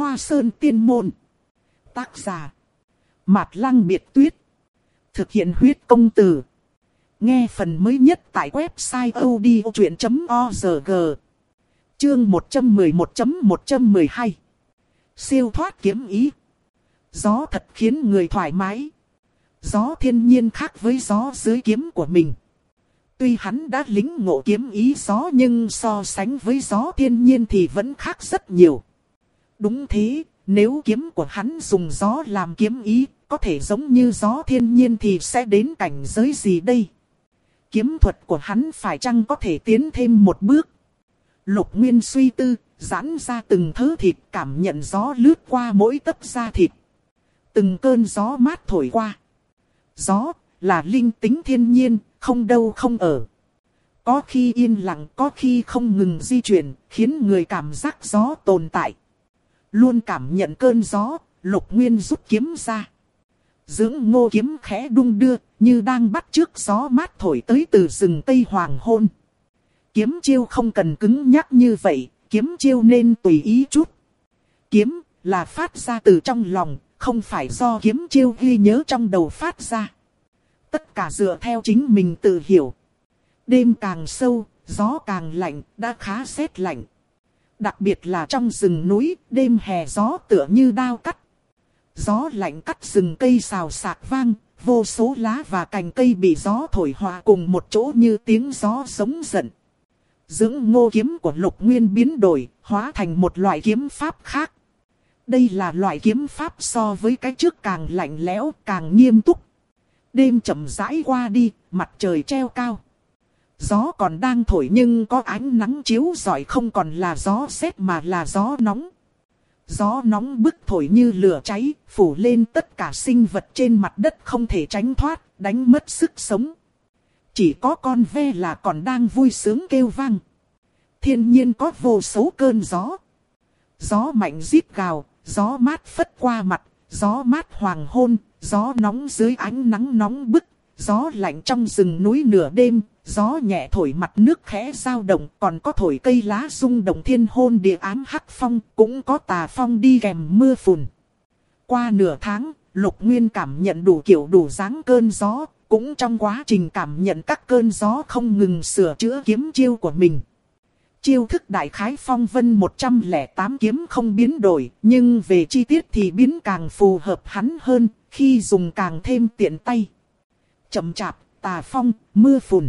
Hoa Sơn Tiên Môn. Tác giả Mạt Lăng Biệt Tuyết. Thực hiện huyết công từ. Nghe phần mới nhất tại website odchuyện.org. Chương 111.112. Siêu thoát kiếm ý. Gió thật khiến người thoải mái. Gió thiên nhiên khác với gió dưới kiếm của mình. Tuy hắn đã lĩnh ngộ kiếm ý gió nhưng so sánh với gió thiên nhiên thì vẫn khác rất nhiều. Đúng thế, nếu kiếm của hắn dùng gió làm kiếm ý, có thể giống như gió thiên nhiên thì sẽ đến cảnh giới gì đây? Kiếm thuật của hắn phải chăng có thể tiến thêm một bước? Lục Nguyên suy tư, giãn ra từng thớ thịt, cảm nhận gió lướt qua mỗi tấc da thịt. Từng cơn gió mát thổi qua. Gió là linh tính thiên nhiên, không đâu không ở. Có khi yên lặng, có khi không ngừng di chuyển, khiến người cảm giác gió tồn tại. Luôn cảm nhận cơn gió, Lục Nguyên rút kiếm ra. Dưỡng ngô kiếm khẽ đung đưa, như đang bắt chước gió mát thổi tới từ rừng Tây Hoàng Hôn. Kiếm chiêu không cần cứng nhắc như vậy, kiếm chiêu nên tùy ý chút. Kiếm là phát ra từ trong lòng, không phải do kiếm chiêu ghi nhớ trong đầu phát ra. Tất cả dựa theo chính mình tự hiểu. Đêm càng sâu, gió càng lạnh, đã khá rét lạnh. Đặc biệt là trong rừng núi, đêm hè gió tựa như đao cắt. Gió lạnh cắt rừng cây xào xạc vang, vô số lá và cành cây bị gió thổi hòa cùng một chỗ như tiếng gió sống giận. Dưỡng ngô kiếm của Lục Nguyên biến đổi, hóa thành một loại kiếm pháp khác. Đây là loại kiếm pháp so với cái trước càng lạnh lẽo, càng nghiêm túc. Đêm chậm rãi qua đi, mặt trời treo cao. Gió còn đang thổi nhưng có ánh nắng chiếu rọi, không còn là gió rét mà là gió nóng. Gió nóng bức thổi như lửa cháy, phủ lên tất cả sinh vật trên mặt đất không thể tránh thoát, đánh mất sức sống. Chỉ có con ve là còn đang vui sướng kêu vang. Thiên nhiên có vô số cơn gió. Gió mạnh rít gào, gió mát phất qua mặt, gió mát hoàng hôn, gió nóng dưới ánh nắng nóng bức, gió lạnh trong rừng núi nửa đêm, gió nhẹ thổi mặt nước khẽ dao động, còn có thổi cây lá rung động thiên hôn địa ám hắc phong, cũng có tà phong đi kèm mưa phùn. Qua nửa tháng, Lục Nguyên cảm nhận đủ kiểu đủ dáng cơn gió, cũng trong quá trình cảm nhận các cơn gió không ngừng sửa chữa kiếm chiêu của mình. Chiêu thức đại khái phong vân 108 kiếm không biến đổi, nhưng về chi tiết thì biến càng phù hợp hắn hơn, khi dùng càng thêm tiện tay. Chậm chạp, tà phong, mưa phùn.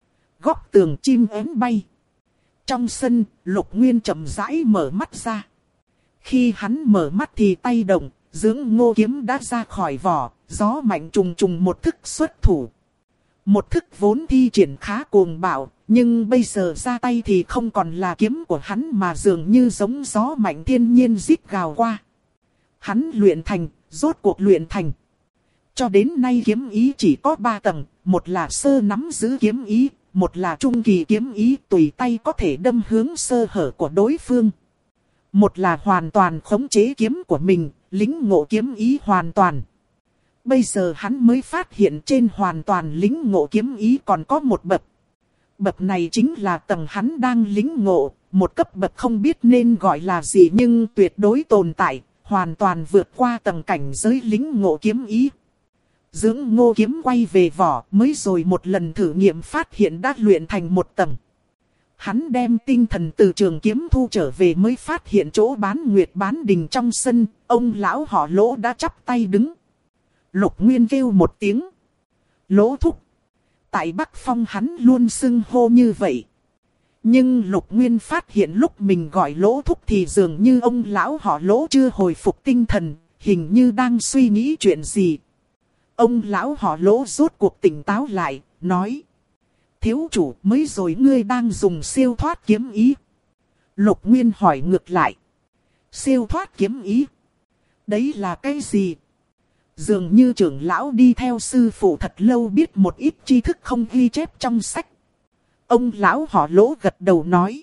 Góc tường chim én bay. Trong sân, Lục Nguyên chậm rãi mở mắt ra. Khi hắn mở mắt thì tay động, dưỡng ngô kiếm đã ra khỏi vỏ, gió mạnh trùng trùng một thức xuất thủ. Một thức vốn thi triển khá cuồng bạo, nhưng bây giờ ra tay thì không còn là kiếm của hắn mà dường như giống gió mạnh thiên nhiên rít gào qua. Hắn luyện thành, rốt cuộc luyện thành. Cho đến nay kiếm ý chỉ có 3 tầng, một là sơ nắm giữ kiếm ý, một là trung kỳ kiếm ý tùy tay có thể đâm hướng sơ hở của đối phương. Một là hoàn toàn khống chế kiếm của mình, lĩnh ngộ kiếm ý hoàn toàn. Bây giờ hắn mới phát hiện trên hoàn toàn lĩnh ngộ kiếm ý còn có một bậc. Bậc này chính là tầng hắn đang lĩnh ngộ, một cấp bậc không biết nên gọi là gì nhưng tuyệt đối tồn tại, hoàn toàn vượt qua tầng cảnh giới lĩnh ngộ kiếm ý. Dưỡng ngô kiếm quay về vỏ, mới rồi một lần thử nghiệm phát hiện đã luyện thành một tầng. Hắn đem tinh thần từ trường kiếm thu trở về mới phát hiện chỗ bán nguyệt bán đình trong sân, ông lão họ Lỗ đã chắp tay đứng. Lục Nguyên kêu một tiếng. Lỗ thúc. Tại Bắc Phong hắn luôn xưng hô như vậy. Nhưng Lục Nguyên phát hiện lúc mình gọi Lỗ thúc thì dường như ông lão họ Lỗ chưa hồi phục tinh thần, hình như đang suy nghĩ chuyện gì. Ông lão họ Lỗ rốt cuộc tỉnh táo lại, nói. Thiếu chủ, mới rồi ngươi đang dùng siêu thoát kiếm ý. Lục Nguyên hỏi ngược lại. Siêu thoát kiếm ý? Đấy là cái gì? Dường như trưởng lão đi theo sư phụ thật lâu biết một ít tri thức không ghi chép trong sách. Ông lão họ Lỗ gật đầu nói.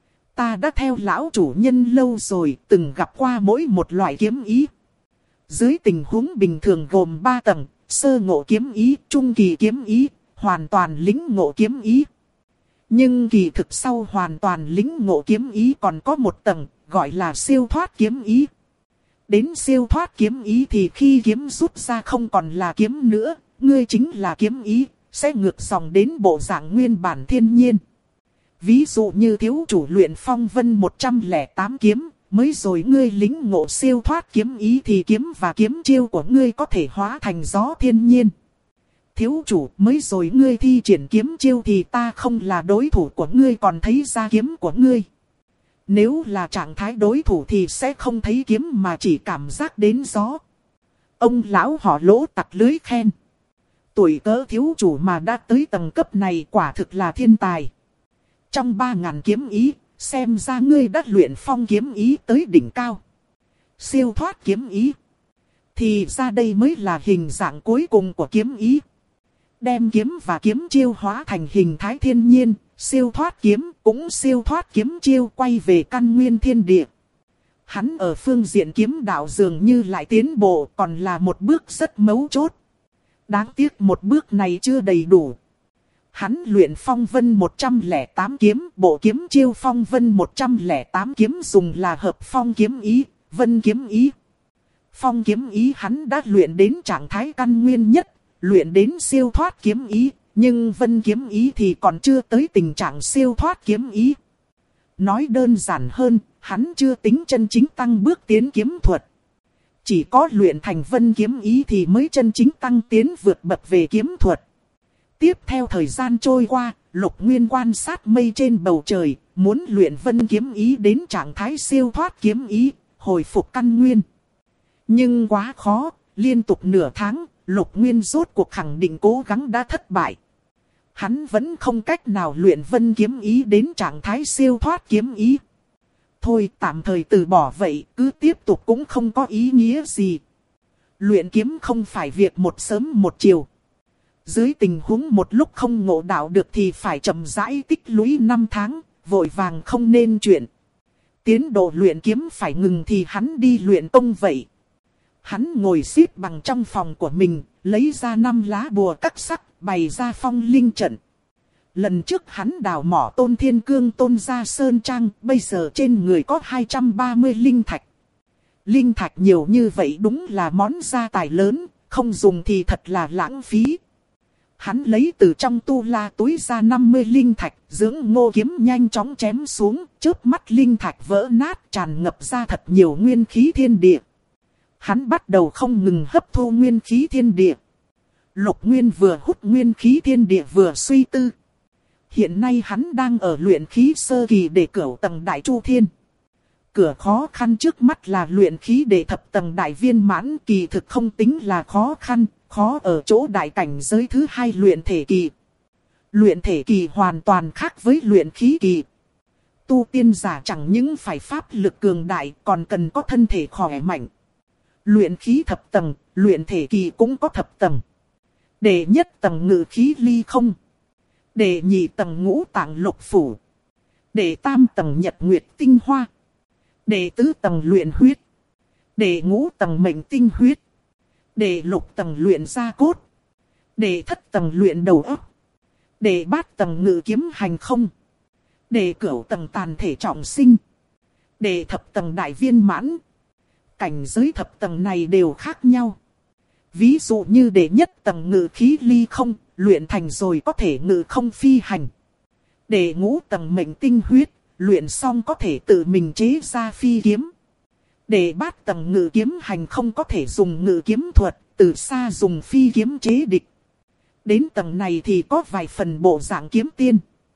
Ta đã theo lão chủ nhân lâu rồi, từng gặp qua mỗi một loại kiếm ý. Dưới tình huống bình thường gồm 3 tầng, sơ ngộ kiếm ý, trung kỳ kiếm ý, hoàn toàn lĩnh ngộ kiếm ý. Nhưng kỳ thực sau hoàn toàn lĩnh ngộ kiếm ý còn có một tầng, gọi là siêu thoát kiếm ý. Đến siêu thoát kiếm ý thì khi kiếm rút ra không còn là kiếm nữa, ngươi chính là kiếm ý, sẽ ngược dòng đến bộ dạng nguyên bản thiên nhiên. Ví dụ như thiếu chủ luyện phong vân 108 kiếm, mới rồi ngươi lĩnh ngộ siêu thoát kiếm ý thì kiếm và kiếm chiêu của ngươi có thể hóa thành gió thiên nhiên. Thiếu chủ, mới rồi ngươi thi triển kiếm chiêu thì ta không là đối thủ của ngươi còn thấy ra kiếm của ngươi. Nếu là trạng thái đối thủ thì sẽ không thấy kiếm mà chỉ cảm giác đến gió. Ông lão họ Lỗ tặc lưới khen. Tuổi cỡ thiếu chủ mà đã tới tầng cấp này quả thực là thiên tài. Trong 3.000 kiếm ý, xem ra ngươi đã luyện phong kiếm ý tới đỉnh cao. Siêu thoát kiếm ý. Thì ra đây mới là hình dạng cuối cùng của kiếm ý. Đem kiếm và kiếm chiêu hóa thành hình thái thiên nhiên, siêu thoát kiếm cũng siêu thoát kiếm chiêu quay về căn nguyên thiên địa. Hắn ở phương diện kiếm đạo dường như lại tiến bộ còn là một bước rất mấu chốt. Đáng tiếc một bước này chưa đầy đủ. Hắn luyện phong vân 108 kiếm, bộ kiếm chiêu phong vân 108 kiếm dùng là hợp phong kiếm ý, vân kiếm ý. Phong kiếm ý hắn đã luyện đến trạng thái căn nguyên nhất, luyện đến siêu thoát kiếm ý, nhưng vân kiếm ý thì còn chưa tới tình trạng siêu thoát kiếm ý. Nói đơn giản hơn, hắn chưa tính chân chính tăng bước tiến kiếm thuật. Chỉ có luyện thành vân kiếm ý thì mới chân chính tăng tiến vượt bậc về kiếm thuật. Tiếp theo thời gian trôi qua, Lục Nguyên quan sát mây trên bầu trời, muốn luyện vân kiếm ý đến trạng thái siêu thoát kiếm ý, hồi phục căn nguyên. Nhưng quá khó, liên tục nửa tháng, Lục Nguyên rốt cuộc khẳng định cố gắng đã thất bại. Hắn vẫn không cách nào luyện vân kiếm ý đến trạng thái siêu thoát kiếm ý. Thôi tạm thời từ bỏ vậy, cứ tiếp tục cũng không có ý nghĩa gì. Luyện kiếm không phải việc một sớm một chiều. Dưới tình huống một lúc không ngộ đạo được thì phải chậm rãi tích lũy 5 tháng, vội vàng không nên chuyện. Tiến độ luyện kiếm phải ngừng thì hắn đi luyện công vậy. Hắn ngồi xếp bằng trong phòng của mình, lấy ra 5 lá bùa các sắc, bày ra phong linh trận. Lần trước hắn đào mỏ Tôn Thiên Cương Tôn gia sơn trang, bây giờ trên người có 230 linh thạch. Linh thạch nhiều như vậy đúng là món gia tài lớn, không dùng thì thật là lãng phí. Hắn lấy từ trong tu la túi ra 50 linh thạch, dưỡng ngô kiếm nhanh chóng chém xuống, chớp mắt linh thạch vỡ nát tràn ngập ra thật nhiều nguyên khí thiên địa. Hắn bắt đầu không ngừng hấp thu nguyên khí thiên địa. Lục Nguyên vừa hút nguyên khí thiên địa vừa suy tư. Hiện nay hắn đang ở luyện khí sơ kỳ để cửu tầng đại chu thiên. Cửa khó khăn trước mắt là luyện khí để thập tầng đại viên mãn, kỳ thực không tính là khó khăn, khó ở chỗ đại cảnh giới thứ 2 luyện thể kỳ. Luyện thể kỳ hoàn toàn khác với luyện khí kỳ. Tu tiên giả chẳng những phải pháp lực cường đại còn cần có thân thể khỏe mạnh. Luyện khí thập tầng, luyện thể kỳ cũng có thập tầng. Đệ nhất tầng ngự khí ly không. Đệ nhị tầng ngũ tạng lục phủ. Đệ tam tầng nhật nguyệt tinh hoa. Đệ tứ tầng luyện huyết. Đệ ngũ tầng mệnh tinh huyết. Đệ lục tầng luyện da cốt. Đệ thất tầng luyện đầu óc. Đệ bát tầng ngự kiếm hành không. Đệ cửu tầng tàn thể trọng sinh. Đệ thập tầng đại viên mãn. Cảnh giới thập tầng này đều khác nhau. Ví dụ như đệ nhất tầng ngự khí ly không, luyện thành rồi có thể ngự không phi hành. Đệ ngũ tầng mệnh tinh huyết, luyện xong có thể tự mình chế ra phi kiếm. Đệ bát tầng ngự kiếm hành không có thể dùng ngự kiếm thuật, từ xa dùng phi kiếm chế địch. Đến tầng này thì có vài phần bộ dạng kiếm tiên.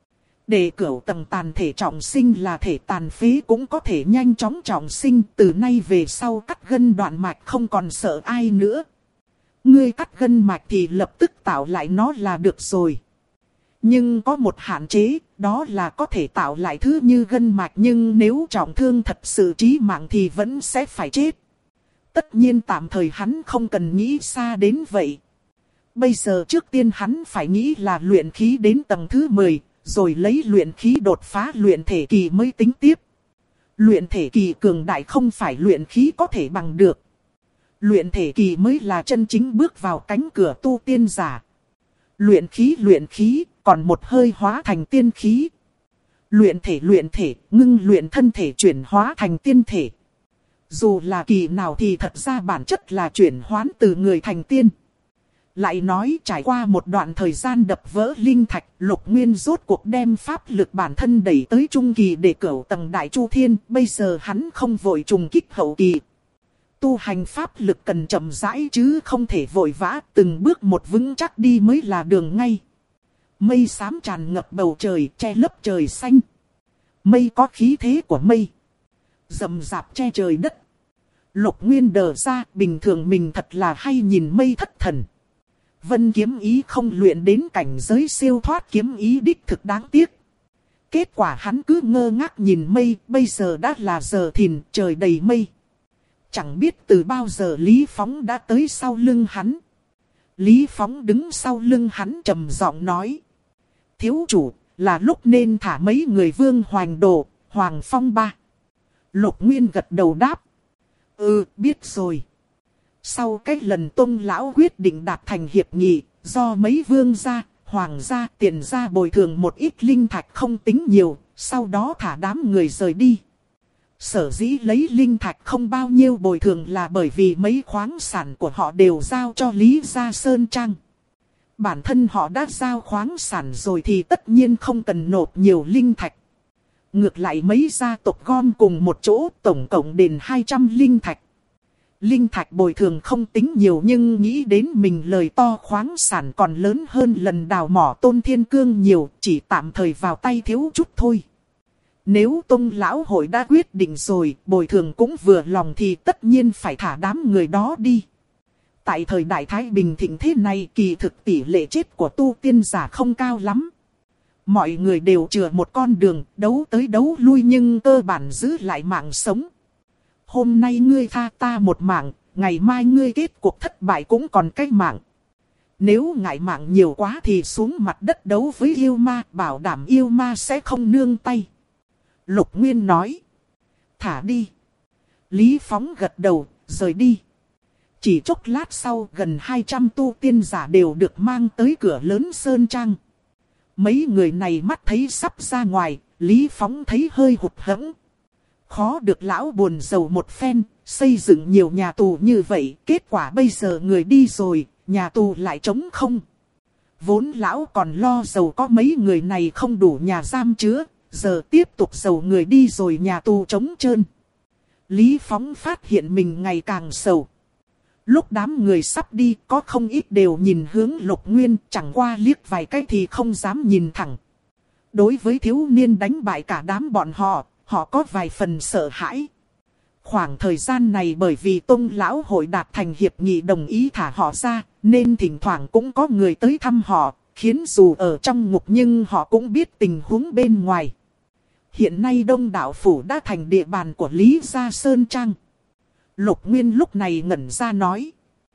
Đệ cửu tầng tàn thể trọng sinh là thể tàn phế cũng có thể nhanh chóng trọng sinh, từ nay về sau cắt gân đoạn mạch không còn sợ ai nữa. Ngươi cắt gân mạch thì lập tức tạo lại nó là được rồi. Nhưng có một hạn chế, đó là có thể tạo lại thứ như gân mạch, nhưng nếu trọng thương thật sự chí mạng thì vẫn sẽ phải chết. Tất nhiên tạm thời hắn không cần nghĩ xa đến vậy. Bây giờ trước tiên hắn phải nghĩ là luyện khí đến tầng thứ 10, rồi lấy luyện khí đột phá luyện thể kỳ mới tính tiếp. Luyện thể kỳ cường đại không phải luyện khí có thể bằng được. Luyện thể kỳ mới là chân chính bước vào cánh cửa tu tiên giả. Luyện khí, còn một hơi hóa thành tiên khí. Luyện thể, ngưng luyện thân thể chuyển hóa thành tiên thể. Dù là kỳ nào thì thật ra bản chất là chuyển hoán từ người thành tiên. Lại nói trải qua một đoạn thời gian đập vỡ linh thạch, Lục Nguyên rốt cuộc đem pháp lực bản thân đẩy tới trung kỳ để cửu tầng đại chu thiên. Bây giờ hắn không vội trùng kích hậu kỳ. Tu hành pháp lực cần chậm rãi chứ không thể vội vã, từng bước một vững chắc đi mới là đường ngay. Mây xám tràn ngập bầu trời, che lấp trời xanh. Mây có khí thế của mây, rậm rạp che trời đất. Lục Nguyên đờ ra, bình thường mình thật là hay nhìn mây thất thần. Vân kiếm ý không luyện đến cảnh giới siêu thoát kiếm ý đích thực đáng tiếc. Kết quả hắn cứ ngơ ngác nhìn mây, bây giờ đã là giờ thìn, trời đầy mây. Chẳng biết từ bao giờ Lý Phóng đã tới sau lưng hắn. Lý Phóng đứng sau lưng hắn trầm giọng nói: thiếu chủ, là lúc nên thả mấy người Vương Hoành Đồ, Hoàng Phong Ba. Lục Nguyên gật đầu đáp: biết rồi. Sau cái lần Tông lão quyết định đạt thành hiệp nghị, do mấy vương gia, hoàng gia, tiền gia bồi thường một ít linh thạch không tính nhiều, sau đó thả đám người rời đi. Sở dĩ lấy linh thạch không bao nhiêu bồi thường là bởi vì mấy khoáng sản của họ đều giao cho Lý Gia Sơn Trang. Bản thân họ đã giao khoáng sản rồi thì tất nhiên không cần nộp nhiều linh thạch. Ngược lại mấy gia tộc gom cùng một chỗ tổng cộng đền 200 linh thạch. Linh thạch bồi thường không tính nhiều nhưng nghĩ đến mình lời to khoáng sản còn lớn hơn lần đào mỏ Tôn Thiên Cương nhiều, chỉ tạm thời vào tay thiếu chút thôi. Nếu Tông lão hội đã quyết định rồi, bồi thường cũng vừa lòng thì tất nhiên phải thả đám người đó đi. Tại thời đại Thái Bình thịnh thế này kỳ thực tỷ lệ chết của tu tiên giả không cao lắm. Mọi người đều chừa một con đường, đấu tới đấu lui nhưng cơ bản giữ lại mạng sống. Hôm nay ngươi tha ta một mạng, ngày mai ngươi kết cuộc thất bại cũng còn cái mạng. Nếu ngại mạng nhiều quá thì xuống mặt đất đấu với yêu ma, bảo đảm yêu ma sẽ không nương tay. Lục Nguyên nói: thả đi. Lý Phóng gật đầu, rời đi. Chỉ chốc lát sau gần 200 tu tiên giả đều được mang tới cửa lớn Sơn Trang. Mấy người này mắt thấy sắp ra ngoài, Lý Phóng thấy hơi hụt hẫng. Khó được lão buồn rầu một phen, xây dựng nhiều nhà tù như vậy, kết quả bây giờ người đi rồi, nhà tù lại trống không. Vốn lão còn lo dầu có mấy người này không đủ nhà giam chứa, giờ tiếp tục dầu người đi rồi nhà tù trống trơn. Lý Phóng phát hiện mình ngày càng sầu. Lúc đám người sắp đi có không ít đều nhìn hướng Lục Nguyên, chẳng qua liếc vài cái thì không dám nhìn thẳng. Đối với thiếu niên đánh bại cả đám bọn họ, họ có vài phần sợ hãi. Khoảng thời gian này bởi vì Tông lão hội đạt thành hiệp nghị đồng ý thả họ ra, nên thỉnh thoảng cũng có người tới thăm họ, khiến dù ở trong ngục nhưng họ cũng biết tình huống bên ngoài. Hiện nay Đông Đạo Phủ đã thành địa bàn của Lý Gia Sơn Trang. Lục Nguyên lúc này ngẩn ra nói: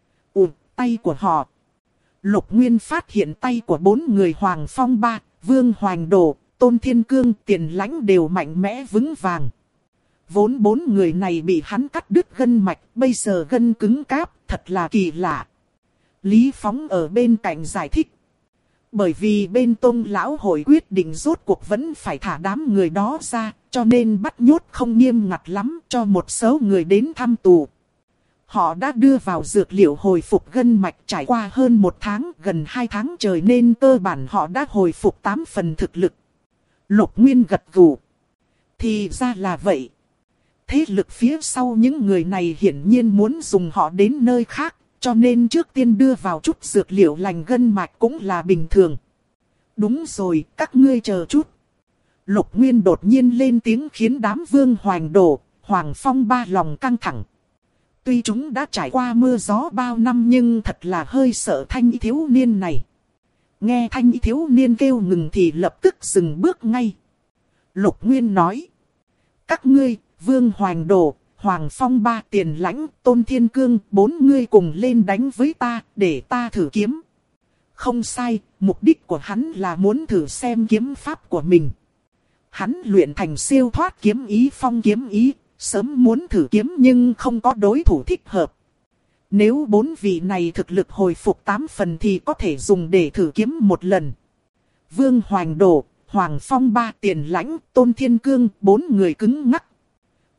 tay của họ. Lục Nguyên phát hiện tay của 4 người Hoàng Phong Ba, Vương Hoành Đồ, Tôn Thiên Cương, Tiền Lãnh đều mạnh mẽ vững vàng. Vốn 4 người này bị hắn cắt đứt gân mạch, bây giờ gân cứng cáp, thật là kỳ lạ. Lý Phóng ở bên cạnh giải thích: bởi vì bên Tông lão hội quyết định rốt cuộc vẫn phải thả đám người đó ra, cho nên bắt nhốt không nghiêm ngặt lắm, cho một số người đến thăm tù. Họ đã đưa vào dược liệu hồi phục gân mạch trải qua hơn 1 tháng, gần 2 tháng trời nên cơ bản họ đã hồi phục 8 phần thực lực. Lục Nguyên gật gù: thì ra là vậy. Thế lực phía sau những người này hiển nhiên muốn dùng họ đến nơi khác, cho nên trước tiên đưa vào chút dược liệu lành gân mạch cũng là bình thường. Đúng rồi, các ngươi chờ chút. Lục Nguyên đột nhiên lên tiếng khiến đám Vương Hoành Đồ, Hoàng Phong Ba lòng căng thẳng. Tuy chúng đã trải qua mưa gió bao năm nhưng thật là hơi sợ thanh thiếu niên này. Nghe thanh thiếu niên kêu ngừng thì lập tức dừng bước ngay. Lục Nguyên nói: các ngươi, Vương Hoành Đồ, Hoàng Phong Ba, Tiền Lãnh, Tôn Thiên Cương, 4 ngươi cùng lên đánh với ta, để ta thử kiếm. Không sai, mục đích của hắn là muốn thử xem kiếm pháp của mình. Hắn luyện thành siêu thoát kiếm ý phong kiếm ý, sớm muốn thử kiếm nhưng không có đối thủ thích hợp. Nếu 4 vị này thực lực hồi phục 8 phần thì có thể dùng để thử kiếm một lần. Vương Hoành Đồ, Hoàng Phong Ba, Tiền Lãnh, Tôn Thiên Cương, 4 người cứng ngắc.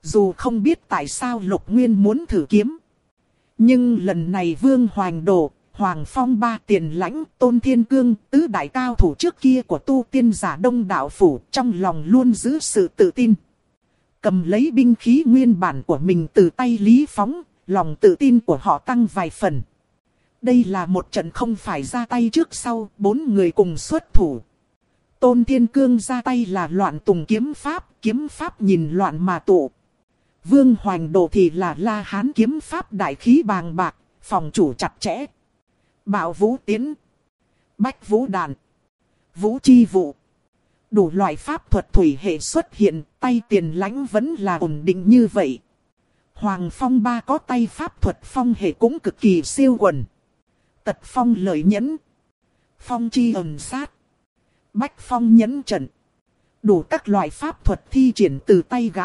Dù không biết tại sao Lục Nguyên muốn thử kiếm. Nhưng lần này Vương Hoành Đồ, Hoàng Phong Ba Tiền Lãnh, Tôn Thiên Cương, tứ đại cao thủ trước kia của tu tiên giả Đông Đạo Phủ trong lòng luôn giữ sự tự tin. Cầm lấy binh khí nguyên bản của mình từ tay Lý Phóng, lòng tự tin của họ tăng vài phần. Đây là một trận không phải ra tay trước sau, 4 người cùng xuất thủ. Tôn Thiên Cương ra tay là loạn tùng kiếm pháp nhìn loạn mà tụ. Vương Hoành Đồ thì là La Hán kiếm pháp đại khí bàng bạc, phòng chủ chặt chẽ. Bạo vũ tiến, bách vũ đàn, vũ chi vụ. Đủ loại pháp thuật thủy hệ xuất hiện, tay Tiền Lãnh vẫn là ổn định như vậy. Hoàng Phong Ba có tay pháp thuật phong hệ cũng cực kỳ siêu quần. Tật phong lợi nhẫn, phong chi ẩn sát, bách phong nhẫn trận. Đủ các loại pháp thuật thi triển từ tay gã.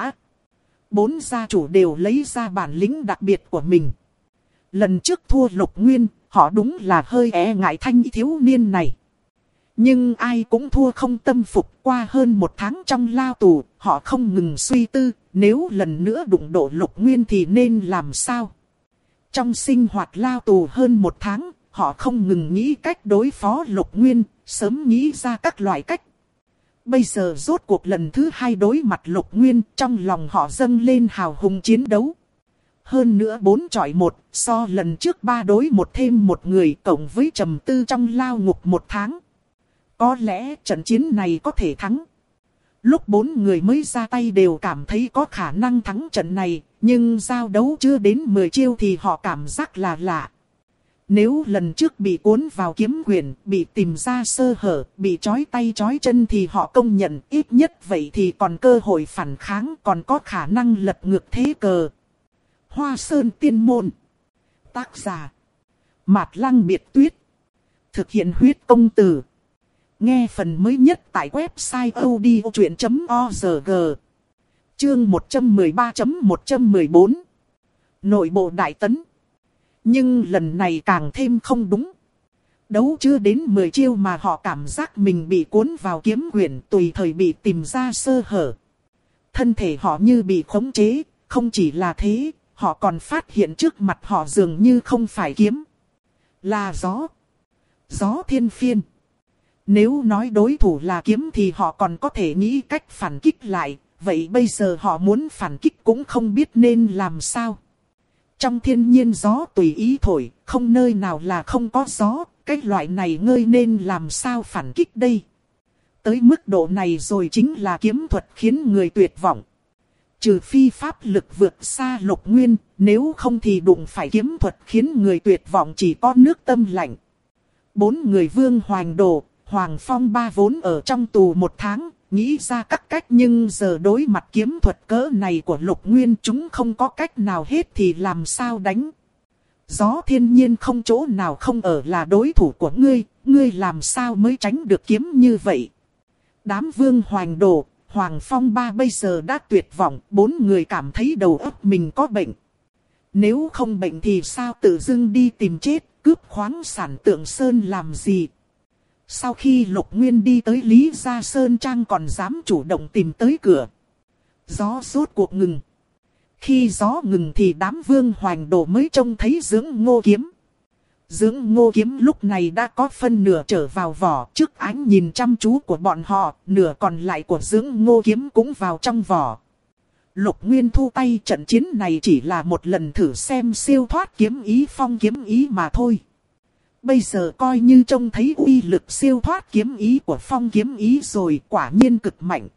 4 gia chủ đều lấy ra bản lĩnh đặc biệt của mình. Lần trước thua Lục Nguyên, họ đúng là hơi e ngại thanh thiếu niên này. Nhưng ai cũng thua không tâm phục. Qua hơn 1 tháng trong lao tù, họ không ngừng suy tư, nếu lần nữa đụng độ Lục Nguyên thì nên làm sao? Trong sinh hoạt lao tù hơn 1 tháng, họ không ngừng nghĩ cách đối phó Lục Nguyên, sớm nghĩ ra các loại cách. Bây giờ rốt cuộc lần thứ 2 đối mặt Lục Nguyên, trong lòng họ dâng lên hào hùng chiến đấu. Hơn nữa 4 chọi 1, so lần trước 3 đối 1 thêm 1 người, cộng với trầm tư trong lao ngục 1 tháng. Có lẽ trận chiến này có thể thắng. Lúc 4 người mới ra tay đều cảm thấy có khả năng thắng trận này, nhưng giao đấu chưa đến 10 chiêu thì họ cảm giác là lạ. Nếu lần trước bị cuốn vào kiếm quyển, bị tìm ra sơ hở, bị trói tay trói chân thì họ công nhận ít nhất vậy thì còn cơ hội phản kháng, còn có khả năng lật ngược thế cờ. Hoa Sơn Tiên Môn. Tác giả Mạt Lăng Biệt Tuyết. Thực hiện huyết công từ. Nghe phần mới nhất tại website odchuyện.org. Chương 113.114. Nội bộ đại tấn. Nhưng lần này càng thêm không đúng. Đấu chưa đến 10 chiêu mà họ cảm giác mình bị cuốn vào kiếm quyển, tùy thời bị tìm ra sơ hở. Thân thể họ như bị khống chế, không chỉ là thế, họ còn phát hiện trước mặt họ dường như không phải kiếm, là gió. Gió thiên phiên. Nếu nói đối thủ là kiếm thì họ còn có thể nghĩ cách phản kích lại, vậy bây giờ họ muốn phản kích cũng không biết nên làm sao. Trong thiên nhiên gió tùy ý thổi, không nơi nào là không có gió, cái loại này ngơi nên làm sao phản kích đây. Tới mức độ này rồi chính là kiếm thuật khiến người tuyệt vọng. Trừ phi pháp lực vượt xa Lục Nguyên, nếu không thì đụng phải kiếm thuật khiến người tuyệt vọng chỉ có nước tâm lạnh. 4 người Vương Hoành Đồ, Hoàng Phong Ba vốn ở trong tù 1 tháng, nghĩ ra các cách nhưng giờ đối mặt kiếm thuật cỡ này của Lục Nguyên chúng không có cách nào hết thì làm sao đánh. Gió thiên nhiên không chỗ nào không ở là đối thủ của ngươi làm sao mới tránh được kiếm như vậy. Đám Vương Hoành Đồ, Hoàng Phong Ba bây giờ đã tuyệt vọng, 4 người cảm thấy đầu óc mình có bệnh. Nếu không bệnh thì sao tự dưng đi tìm chết, cướp khoáng sản Tượng Sơn làm gì. Sau khi Lục Nguyên đi tới Lý Gia Sơn Trang còn dám chủ động tìm tới cửa. Gió rốt cuộc ngừng. Khi gió ngừng thì đám Vương Hoành Đồ mới trông thấy Dưỡng Ngô Kiếm. Dưỡng Ngô Kiếm lúc này đã có phân nửa trở vào vỏ, trước ánh nhìn chăm chú của bọn họ, nửa còn lại của Dưỡng Ngô Kiếm cũng vào trong vỏ. Lục Nguyên thu tay, trận chiến này chỉ là một lần thử xem siêu thoát kiếm ý phong kiếm ý mà thôi. Bây giờ coi như trông thấy uy lực siêu thoát kiếm ý của phong kiếm ý rồi, quả nhiên cực mạnh.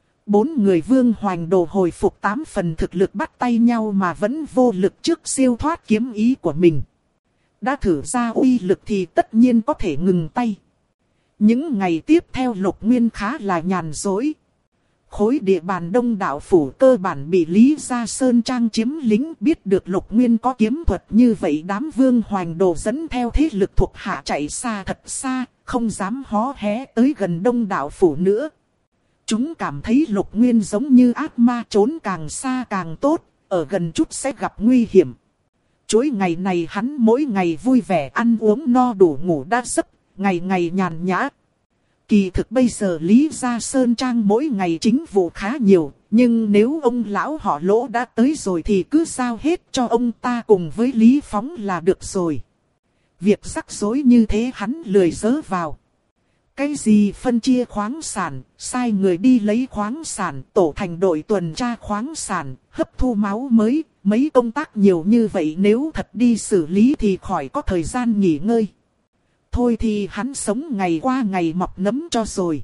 4 người Vương Hoành Đồ hồi phục 8 phần thực lực bắt tay nhau mà vẫn vô lực trước siêu thoát kiếm ý của mình. Đã thử ra uy lực thì tất nhiên có thể ngừng tay. Những ngày tiếp theo Lục Nguyên khá là nhàn rỗi. Khối địa bàn Đông Đạo Phủ cơ bản bị Lý Gia Sơn Trang chiếm lĩnh, biết được Lục Nguyên có kiếm thuật như vậy đám Vương Hoành Đồ dẫn theo thế lực thuộc hạ chạy xa thật xa, không dám hó hé tới gần Đông Đạo Phủ nữa. Chúng cảm thấy Lục Nguyên giống như ác ma, trốn càng xa càng tốt, ở gần chút sẽ gặp nguy hiểm. Chuỗi ngày này hắn mỗi ngày vui vẻ ăn uống no đủ ngủ đa giấc, ngày ngày nhàn nhã. Kỳ thực bây giờ Lý Gia Sơn Trang mỗi ngày chính vụ khá nhiều, nhưng nếu ông lão họ Lỗ đã tới rồi thì cứ giao hết cho ông ta cùng với Lý Phóng là được rồi. Việc rắc rối như thế hắn lười dớ vào. Cái gì phân chia khoáng sản, sai người đi lấy khoáng sản, tổ thành đội tuần tra khoáng sản, hấp thu máu mới, mấy công tác nhiều như vậy nếu thật đi xử lý thì khỏi có thời gian nghỉ ngơi. Thôi thì hắn sống ngày qua ngày mọc nấm cho rồi.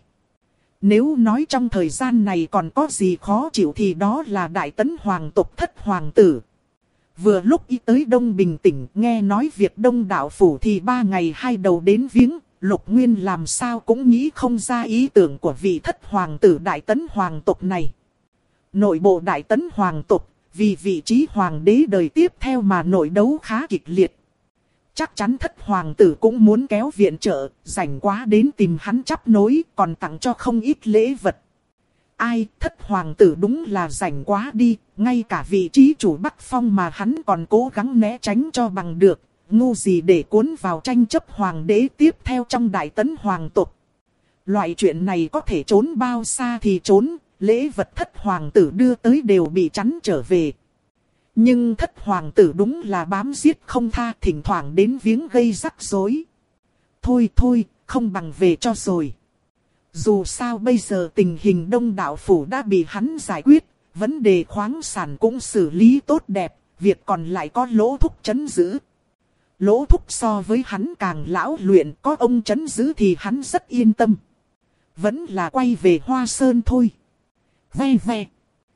Nếu nói trong thời gian này còn có gì khó chịu thì đó là Đại Tấn Hoàng tộc thất hoàng tử. Vừa lúc y tới Đông Bình tỉnh nghe nói việc Đông Đạo Phủ thì 3 ngày 2 đầu đến viếng, Lục Nguyên làm sao cũng nghĩ không ra ý tưởng của vị thất hoàng tử Đại Tấn Hoàng tộc này. Nội bộ Đại Tấn Hoàng tộc, vì vị trí hoàng đế đời tiếp theo mà nội đấu khá kịch liệt. Chắc chắn thất hoàng tử cũng muốn kéo viện trợ, rảnh quá đến tìm hắn chắp nối, còn tặng cho không ít lễ vật. Ai, thất hoàng tử đúng là rảnh quá đi, ngay cả vị trí chủ Bắc Phong mà hắn còn cố gắng né tránh cho bằng được, ngu gì để cuốn vào tranh chấp hoàng đế tiếp theo trong Đại Tấn Hoàng tộc. Loại chuyện này có thể trốn bao xa thì trốn, lễ vật thất hoàng tử đưa tới đều bị chắn trở về. Nhưng thất hoàng tử đúng là bám giết không tha, thỉnh thoảng đến viếng gây rắc rối. Thôi thôi, không bằng về cho rồi. Dù sao bây giờ tình hình Đông Đạo Phủ đã bị hắn giải quyết, vấn đề khoáng sản cũng xử lý tốt đẹp, việc còn lại có Lỗ Thúc trấn giữ. Lỗ Thúc so với hắn càng lão luyện, có ông trấn giữ thì hắn rất yên tâm. Vẫn là quay về Hoa Sơn thôi. Ve ve,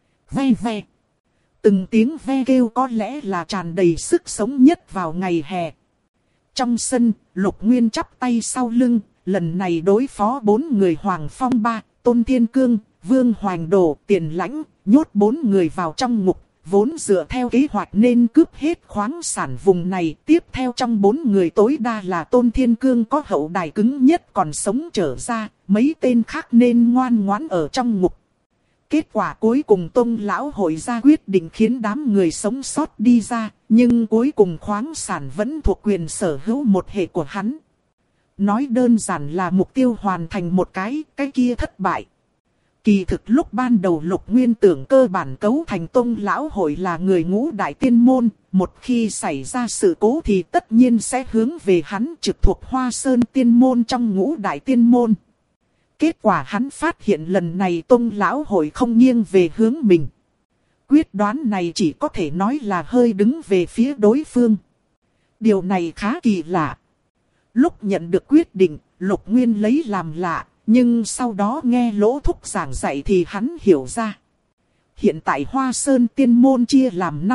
ve ve. Từng tiếng ve kêu có lẽ là tràn đầy sức sống nhất vào ngày hè. Trong sân, Lục Nguyên chắp tay sau lưng, lần này đối phó 4 người Hoàng Phong Ba, Tôn Thiên Cương, Vương Hoành Đồ, Tiền Lãnh, nhốt 4 người vào trong ngục, vốn dựa theo kế hoạch nên cướp hết khoáng sản vùng này. Tiếp theo trong 4 người tối đa là Tôn Thiên Cương có hậu đài cứng nhất còn sống trở ra, mấy tên khác nên ngoan ngoãn ở trong ngục. Kết quả cuối cùng Tông Lão hội ra quyết định khiến đám người sống sót đi ra, nhưng cuối cùng khoáng sản vẫn thuộc quyền sở hữu một hệ của hắn. Nói đơn giản là mục tiêu hoàn thành một cái kia thất bại. Kỳ thực lúc ban đầu Lục Nguyên tưởng cơ bản cấu thành Tông Lão hội là người ngũ đại tiên môn, một khi xảy ra sự cố thì tất nhiên sẽ hướng về hắn, trực thuộc Hoa Sơn tiên môn trong ngũ đại tiên môn. Kết quả hắn phát hiện lần này Tông Lão hội không nghiêng về hướng mình. Quyết đoán này chỉ có thể nói là hơi đứng về phía đối phương. Điều này khá kỳ lạ. Lúc nhận được quyết định, Lục Nguyên lấy làm lạ, nhưng sau đó nghe Lỗ Thúc giảng dạy thì hắn hiểu ra. Hiện tại Hoa Sơn tiên môn chia làm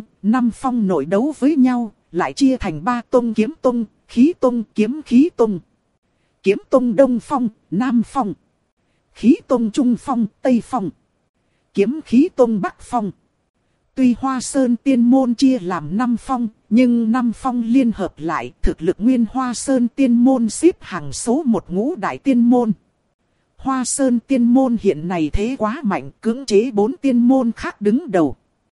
5 phong nội đấu với nhau, lại chia thành 3 tông: kiếm tông, khí tông, kiếm khí tông. Kiếm tông Đông Phong, Nam Phong. Khí tông Trung Phong, Tây Phong. Kiếm khí tông Bắc Phong. Tuy Hoa Sơn tiên môn chia làm 5 phong, nhưng 5 phong liên hợp lại, thực lực nguyên Hoa Sơn tiên môn xếp hàng số 1 ngũ đại tiên môn. Hoa Sơn tiên môn hiện nay thế quá mạnh, cưỡng chế 4 tiên môn khác đứng đầu.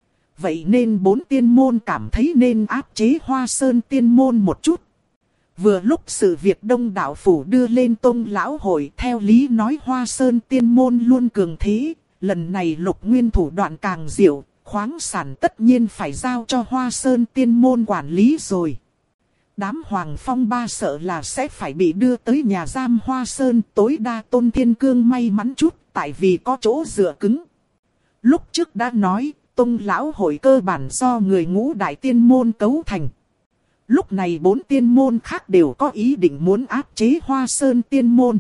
Vậy nên 4 tiên môn cảm thấy nên áp chế Hoa Sơn tiên môn một chút. Vừa lúc sự việc Đông Đạo Phủ đưa lên Tông Lão hội, theo lý nói Hoa Sơn tiên môn luôn cường thế, lần này Lục Nguyên thủ đoạn càng diệu, khoáng sản tất nhiên phải giao cho Hoa Sơn tiên môn quản lý rồi. Đám Hoàng Phong Ba sợ là sẽ phải bị đưa tới nhà giam Hoa Sơn, tối đa Tôn Thiên Cương may mắn chút, tại vì có chỗ dựa cứng. Lúc trước đã nói, Tông Lão hội cơ bản do người ngũ đại tiên môn cấu thành. Lúc này 4 tiên môn khác đều có ý định muốn áp chế Hoa Sơn tiên môn.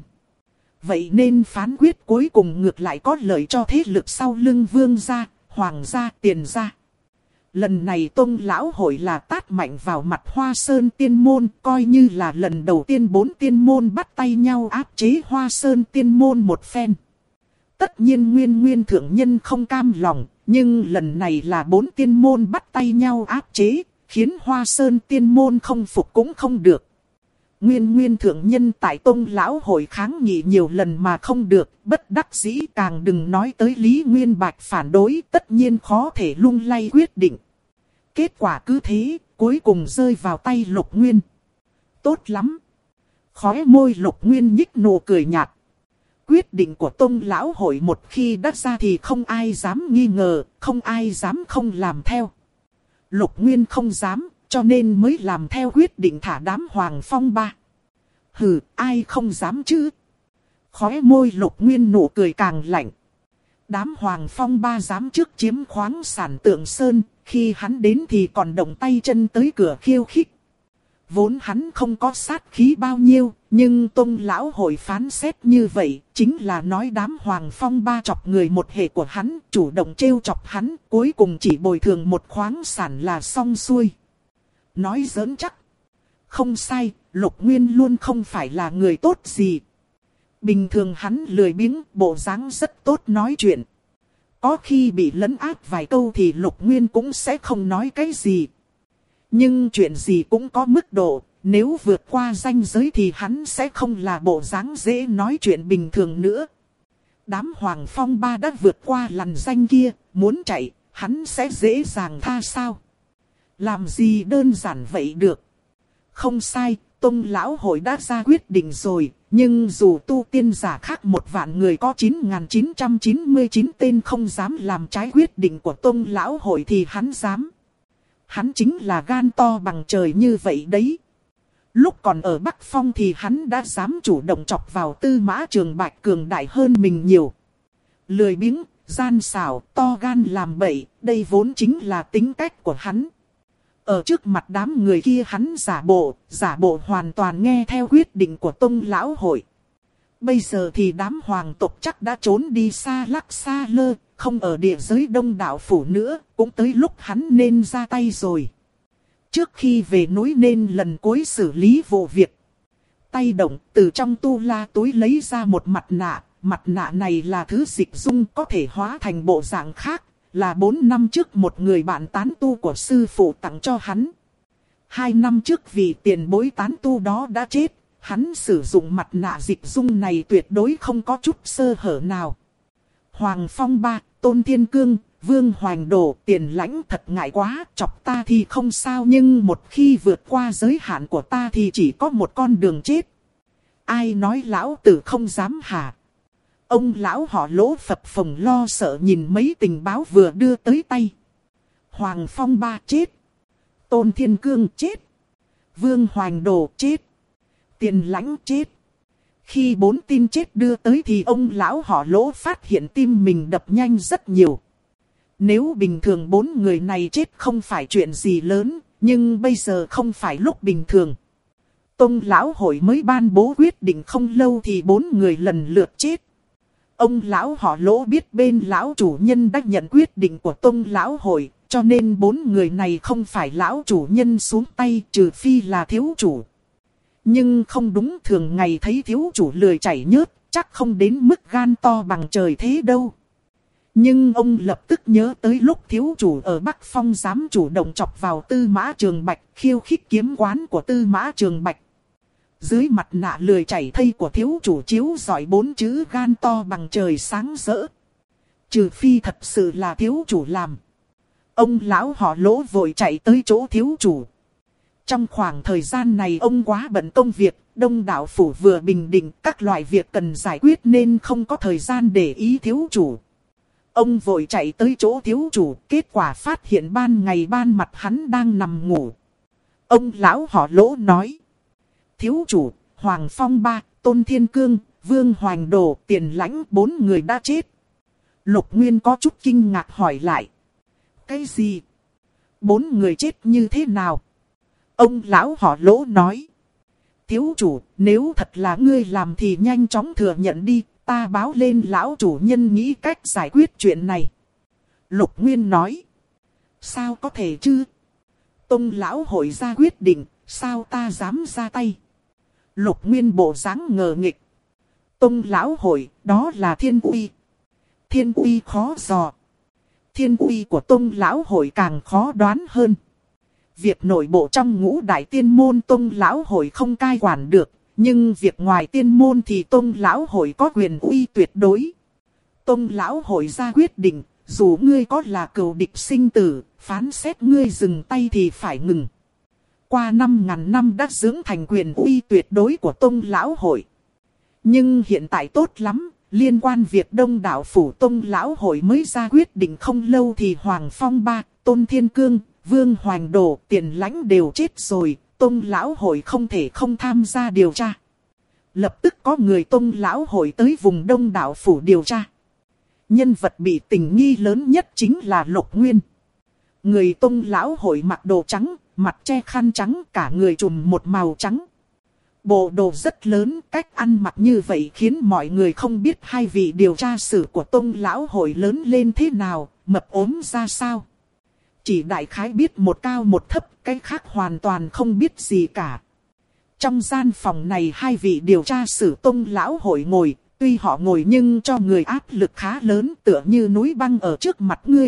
Vậy nên phán quyết cuối cùng ngược lại có lợi cho thế lực sau lưng Vương gia, Hoàng gia, Tiền gia. Lần này Tông Lão hội là tát mạnh vào mặt Hoa Sơn tiên môn, coi như là lần đầu tiên 4 tiên môn bắt tay nhau áp chế Hoa Sơn tiên môn một phen. Tất nhiên Nguyên thượng nhân không cam lòng, nhưng lần này là 4 tiên môn bắt tay nhau áp chế, khiến Hoa Sơn tiên môn không phục cũng không được. Nguyên thượng nhân tại Tông Lão hội kháng nghị nhiều lần mà không được, bất đắc dĩ, càng đừng nói tới Lý Nguyên Bạch phản đối, tất nhiên khó thể lung lay quyết định. Kết quả cứ thế, cuối cùng rơi vào tay Lục Nguyên. Tốt lắm. Khóe môi Lục Nguyên nhích nụ cười nhạt. Quyết định của Tông lão hội một khi đã ra thì không ai dám nghi ngờ, không ai dám không làm theo. Lục Nguyên không dám, cho nên mới làm theo quyết định thả đám Hoàng Phong Ba. Hừ, ai không dám chứ? Khóe môi Lục Nguyên nụ cười càng lạnh. Đám Hoàng Phong Ba dám trước chiếm khoáng sản Tượng Sơn, khi hắn đến thì còn động tay chân tới cửa khiêu khích. Vốn hắn không có sát khí bao nhiêu, nhưng Tông lão hội phán xét như vậy, chính là nói đám Hoàng Phong Ba chọc người một hệ của hắn, chủ động trêu chọc hắn, cuối cùng chỉ bồi thường một khoáng sản là xong xuôi. Nói giỡn chắc. Không sai, Lục Nguyên luôn không phải là người tốt gì. Bình thường hắn lười biếng, bộ dáng rất tốt nói chuyện. Có khi bị lấn át vài câu thì Lục Nguyên cũng sẽ không nói cái gì. Nhưng chuyện gì cũng có mức độ, nếu vượt qua ranh giới thì hắn sẽ không là bộ dáng dễ nói chuyện bình thường nữa. Đám Hoàng Phong Ba đã vượt qua lằn ranh kia, muốn chạy, hắn sẽ dễ dàng tha sao? Làm gì đơn giản vậy được? Không sai, Tông lão hội đã ra quyết định rồi, nhưng dù tu tiên giả khác 1.000.000 người có 9.999 tên không dám làm trái quyết định của Tông lão hội thì hắn dám. Hắn chính là gan to bằng trời như vậy đấy. Lúc còn ở Bắc Phong thì hắn đã dám chủ động chọc vào Tư Mã Trường Bạch cường đại hơn mình nhiều. Lười biếng, gian xảo, to gan làm bậy, đây vốn chính là tính cách của hắn. Ở trước mặt đám người kia hắn giả bộ hoàn toàn nghe theo quyết định của Tông lão hội. Bây giờ thì đám hoàng tộc chắc đã trốn đi xa lắc xa lơ, không ở địa giới Đông Đạo Phủ nữa, cũng tới lúc hắn nên ra tay rồi. Trước khi về núi nên lần cuối xử lý vụ việc. Tay động, từ trong tu la túi lấy ra một mặt nạ này là thứ dịch dung có thể hóa thành bộ dạng khác, là 4 năm trước một người bạn tán tu của sư phụ tặng cho hắn. 2 năm trước vì tiền bối tán tu đó đã chết, hắn sử dụng mặt nạ dịch dung này tuyệt đối không có chút sơ hở nào. Hoàng Phong Ba, Tôn Thiên Cương, Vương Hoành Đồ, Tiền Lãnh thật ngại quá, chọc ta thì không sao nhưng một khi vượt qua giới hạn của ta thì chỉ có một con đường chết. Ai nói lão tử không dám hả? Ông lão họ Lỗ phập phồng lo sợ nhìn mấy tình báo vừa đưa tới tay. Hoàng Phong Ba chết. Tôn Thiên Cương chết. Vương Hoành Đồ chết. Tiền Lãnh chết. Khi 4 tin chết đưa tới thì ông lão họ Lỗ phát hiện tim mình đập nhanh rất nhiều. Nếu bình thường 4 người này chết không phải chuyện gì lớn, nhưng bây giờ không phải lúc bình thường. Tông lão hội mới ban bố quyết định không lâu thì 4 người lần lượt chết. Ông lão họ Lỗ biết bên lão chủ nhân đã nhận quyết định của Tông lão hội, cho nên 4 người này không phải lão chủ nhân xuống tay trừ phi là thiếu chủ. Nhưng không đúng, thường ngày thấy thiếu chủ lười chảy nhớt, chắc không đến mức gan to bằng trời thế đâu. Nhưng ông lập tức nhớ tới lúc thiếu chủ ở Bắc Phong dám chủ động chọc vào Tư Mã Trường Bạch, khiêu khích kiếm quán của Tư Mã Trường Bạch. Dưới mặt nạ lười chảy thây của thiếu chủ chiếu rọi 4 chữ gan to bằng trời sáng rỡ. Trừ phi thật sự là thiếu chủ làm. Ông lão họ Lỗ vội chạy tới chỗ thiếu chủ. Trong khoảng thời gian này ông quá bận công việc, Đông Đạo Phủ vừa bình định các loại việc cần giải quyết nên không có thời gian để ý thiếu chủ. Ông vội chạy tới chỗ thiếu chủ, kết quả phát hiện ban ngày ban mặt hắn đang nằm ngủ. Ông lão họ Lỗ nói. Thiếu chủ, Hoàng Phong Ba, Tôn Thiên Cương, Vương Hoành Đồ, Tiền Lãnh 4 người đã chết. Lục Nguyên có chút kinh ngạc hỏi lại. Cái gì? 4 người chết như thế nào? Ông lão họ Lỗ nói. Thiếu chủ, nếu thật là ngươi làm thì nhanh chóng thừa nhận đi, ta báo lên lão chủ nhân nghĩ cách giải quyết chuyện này. Lục Nguyên nói. Sao có thể chứ? Tông lão hội ra quyết định, sao ta dám ra tay? Lục Nguyên bộ dáng ngờ nghịch. Tông lão hội, đó là thiên uy. Thiên uy khó dò. Thiên uy của Tông lão hội càng khó đoán hơn. Việc nội bộ trong ngũ đại tiên môn Tông lão hội không cai quản được, nhưng việc ngoài tiên môn thì Tông lão hội có quyền uy tuyệt đối. Tông lão hội ra quyết định, dù ngươi có là cừu địch sinh tử, phán xét ngươi dừng tay thì phải ngừng. Qua 5.000 năm đã dưỡng thành quyền uy tuyệt đối của Tông lão hội. Nhưng hiện tại tốt lắm, liên quan việc Đông Đạo Phủ Tông Lão Hội mới ra quyết định không lâu thì Hoàng Phong Ba, Tôn Thiên Cương, Vương Hoành Đồ, Tiền Lãnh đều chết rồi, Tông Lão Hội không thể không tham gia điều tra. Lập tức có người Tông Lão Hội tới vùng Đông Đạo Phủ điều tra. Nhân vật bị tình nghi lớn nhất chính là Lục Nguyên. Người Tông Lão Hội mặc đồ trắng, mặt che khăn trắng, cả người trùm một màu trắng. Bộ đồ rất lớn, cách ăn mặc như vậy khiến mọi người không biết hai vị điều tra sử của Tông Lão Hội lớn lên thế nào, mập ốm ra sao. Chỉ đại khái biết một cao một thấp, cái khác hoàn toàn không biết gì cả. Trong gian phòng này hai vị điều tra sử Tông Lão Hội ngồi, tuy họ ngồi nhưng cho người áp lực khá lớn, tựa như núi băng ở trước mặt ngươi.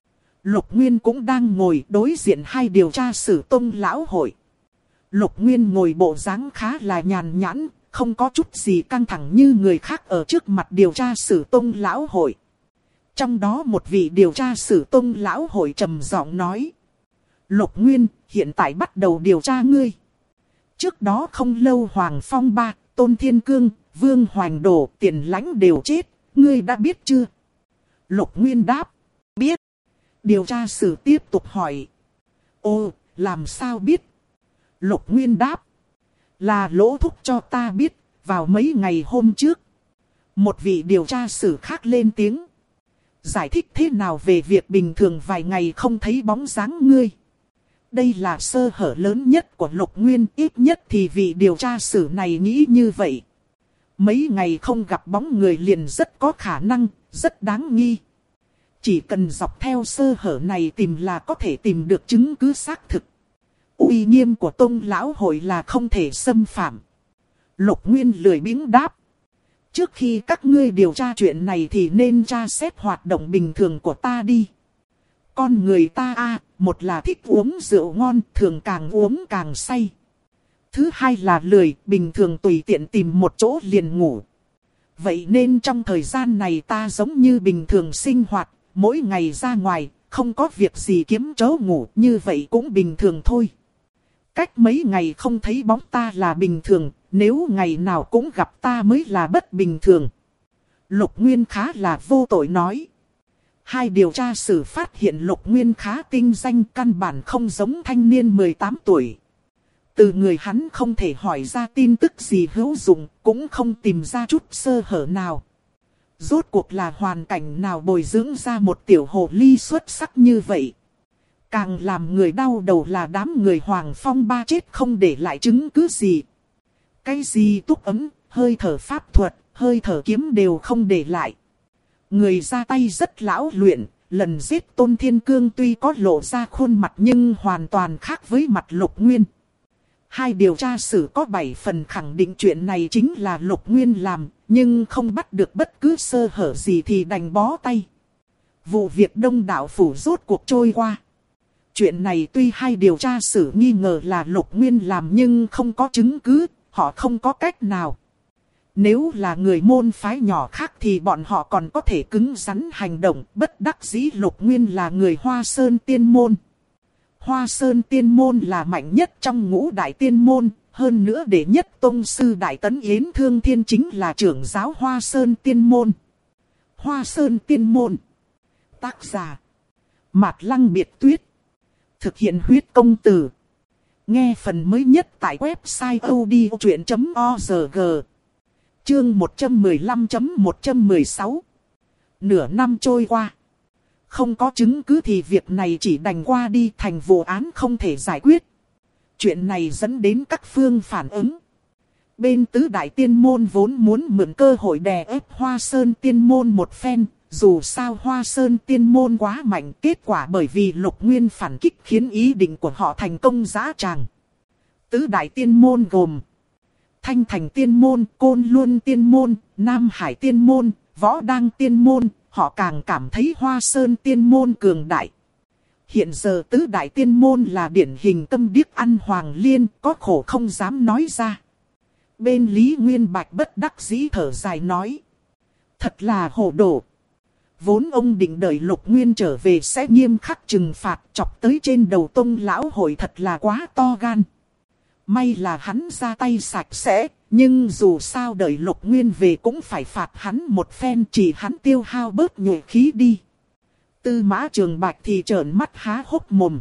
Lục Nguyên cũng đang ngồi đối diện hai điều tra sử Tông Lão Hội. Lục Nguyên ngồi bộ dáng khá là nhàn nhãn, không có chút gì căng thẳng như người khác ở trước mặt điều tra sử Tông Lão Hội. Trong đó một vị điều tra sử Tông Lão Hội trầm giọng nói: Lục Nguyên, hiện tại bắt đầu điều tra ngươi. Trước đó không lâu Hoàng Phong Ba, Tôn Thiên Cương, Vương Hoành Đồ, Tiền Lãnh đều chết, ngươi đã biết chưa? Lục Nguyên đáp: biết. Điều tra sử tiếp tục hỏi: Ồ, làm sao biết? Lục Nguyên đáp: là Lỗ Thúc cho ta biết, vào mấy ngày hôm trước. Một vị điều tra sử khác lên tiếng: giải thích thế nào về việc bình thường vài ngày không thấy bóng dáng ngươi? Đây là sơ hở lớn nhất của Lục Nguyên, ít nhất thì vị điều tra sử này nghĩ như vậy. Mấy ngày không gặp bóng người liền rất có khả năng, rất đáng nghi. Chỉ cần dọc theo sơ hở này tìm là có thể tìm được chứng cứ xác thực. Uy nghiêm của Tông Lão Hội là không thể xâm phạm. Lục Nguyên lười biếng đáp: trước khi các ngươi điều tra chuyện này thì nên tra xét hoạt động bình thường của ta đi. Con người ta một là thích uống rượu ngon, thường càng uống càng say. Thứ hai là lười, bình thường tùy tiện tìm một chỗ liền ngủ. Vậy nên trong thời gian này ta giống như bình thường sinh hoạt, mỗi ngày ra ngoài, không có việc gì kiếm chỗ ngủ, như vậy cũng bình thường thôi. Cách mấy ngày không thấy bóng ta là bình thường, nếu ngày nào cũng gặp ta mới là bất bình thường. Lục Nguyên khá là vô tội nói. Hai điều tra sử phát hiện Lục Nguyên khá tinh danh, căn bản không giống thanh niên 18 tuổi. Từ người hắn không thể hỏi ra tin tức gì hữu dụng, cũng không tìm ra chút sơ hở nào. Rốt cuộc là hoàn cảnh nào bồi dưỡng ra một tiểu hồ ly xuất sắc như vậy? Càng làm người đau đầu là đám người Hoàng Phong Ba chết không để lại chứng cứ gì. Cái gì túc ấm, hơi thở pháp thuật, hơi thở kiếm đều không để lại. Người ra tay rất lão luyện, lần giết Tôn Thiên Cương tuy có lộ ra khuôn mặt nhưng hoàn toàn khác với mặt Lục Nguyên. Hai điều tra sử có 7 phần khẳng định chuyện này chính là Lục Nguyên làm, nhưng không bắt được bất cứ sơ hở gì thì đành bó tay. Vụ việc Đông Đạo Phủ rốt cuộc trôi qua. Chuyện này tuy hai điều tra sử nghi ngờ là Lục Nguyên làm nhưng không có chứng cứ, họ không có cách nào. Nếu là người môn phái nhỏ khác thì bọn họ còn có thể cứng rắn hành động, bất đắc dĩ Lục Nguyên là người Hoa Sơn Tiên Môn. Hoa Sơn Tiên Môn là mạnh nhất trong ngũ đại tiên môn, hơn nữa đệ nhất tông sư Đại Tấn Yến Thương Thiên chính là trưởng giáo Hoa Sơn Tiên Môn. Hoa Sơn Tiên Môn. Tác giả: Mạt Lăng Biệt Tuyết. Thực hiện huyết công từ. Nghe phần mới nhất tại website odchuyện.org. Chương 115.116. Nửa năm trôi qua. Không có chứng cứ thì việc này chỉ đành qua đi, thành vụ án không thể giải quyết. Chuyện này dẫn đến các phương phản ứng. Bên tứ đại tiên môn vốn muốn mượn cơ hội đè ép Hoa Sơn Tiên Môn một phen. Dù sao Hoa Sơn Tiên Môn quá mạnh, kết quả bởi vì Lục Nguyên phản kích khiến ý định của họ thành công dã tràng. Tứ đại tiên môn gồm Thanh Thành Tiên Môn, Côn Luân Tiên Môn, Nam Hải Tiên Môn, Võ Đăng Tiên Môn, họ càng cảm thấy Hoa Sơn Tiên Môn cường đại. Hiện giờ tứ đại tiên môn là điển hình tâm điếc ăn hoàng liên, có khổ không dám nói ra. Bên Lý Nguyên Bạch bất đắc dĩ thở dài nói: thật là hồ đồ. Vốn ông định đợi Lục Nguyên trở về sẽ nghiêm khắc trừng phạt, chọc tới trên đầu Tông Lão Hội thật là quá to gan. May là hắn ra tay sạch sẽ, Nhưng dù sao đợi Lục Nguyên về cũng phải phạt hắn một phen, chỉ hắn tiêu hao bớt nhuệ khí đi. Tư Mã Trường Bạch thì trợn mắt há hốc mồm.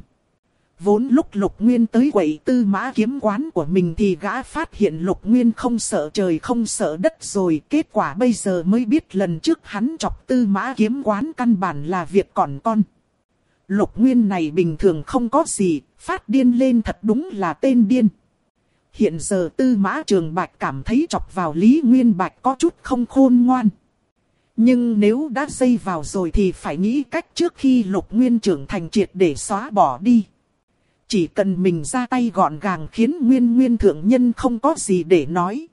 Vốn lúc Lục Nguyên tới quậy Tư Mã kiếm quán của mình thì gã phát hiện Lục Nguyên không sợ trời không sợ đất rồi. Kết quả bây giờ mới biết lần trước hắn chọc Tư Mã kiếm quán căn bản là việc còn con. Lục Nguyên này bình thường không có gì, phát điên lên thật đúng là tên điên. Hiện giờ Tư Mã Trường Bạch cảm thấy chọc vào Lý Nguyên Bạch có chút không khôn ngoan. Nhưng nếu đã dây vào rồi thì phải nghĩ cách trước khi Lục Nguyên trưởng thành triệt để xóa bỏ đi. Chỉ cần mình ra tay gọn gàng khiến Nguyên thượng nhân không có gì để nói.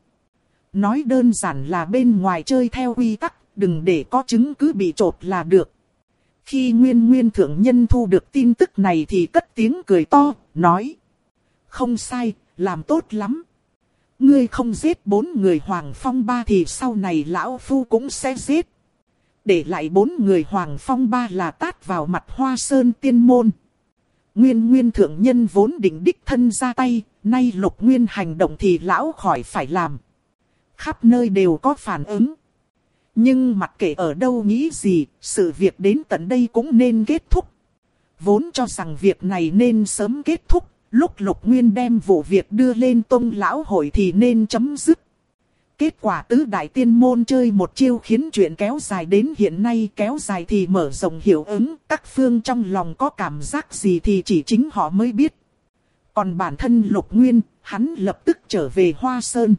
Nói đơn giản là bên ngoài chơi theo quy tắc, đừng để có chứng cứ bị trột là được. Khi Nguyên thượng nhân thu được tin tức này thì cất tiếng cười to, nói. Không sai, làm tốt lắm. Ngươi không giết 4 người Hoàng Phong Ba thì sau này lão phu cũng sẽ giết. Để lại 4 người Hoàng Phong Ba là tát vào mặt Hoa Sơn tiên môn. Nguyên thượng nhân vốn định đích thân ra tay, nay Lục Nguyên hành động thì lão khỏi phải làm. Khắp nơi đều có phản ứng. Nhưng mặc kệ ở đâu nghĩ gì, sự việc đến tận đây cũng nên kết thúc. Vốn cho rằng việc này nên sớm kết thúc, lúc Lục Nguyên đem vụ việc đưa lên Tông Lão Hội thì nên chấm dứt. Kết quả tứ đại tiên môn chơi một chiêu khiến chuyện kéo dài đến hiện nay, kéo dài thì mở rộng hiệu ứng, các phương trong lòng có cảm giác gì thì chỉ chính họ mới biết. Còn bản thân Lục Nguyên, hắn lập tức trở về Hoa Sơn.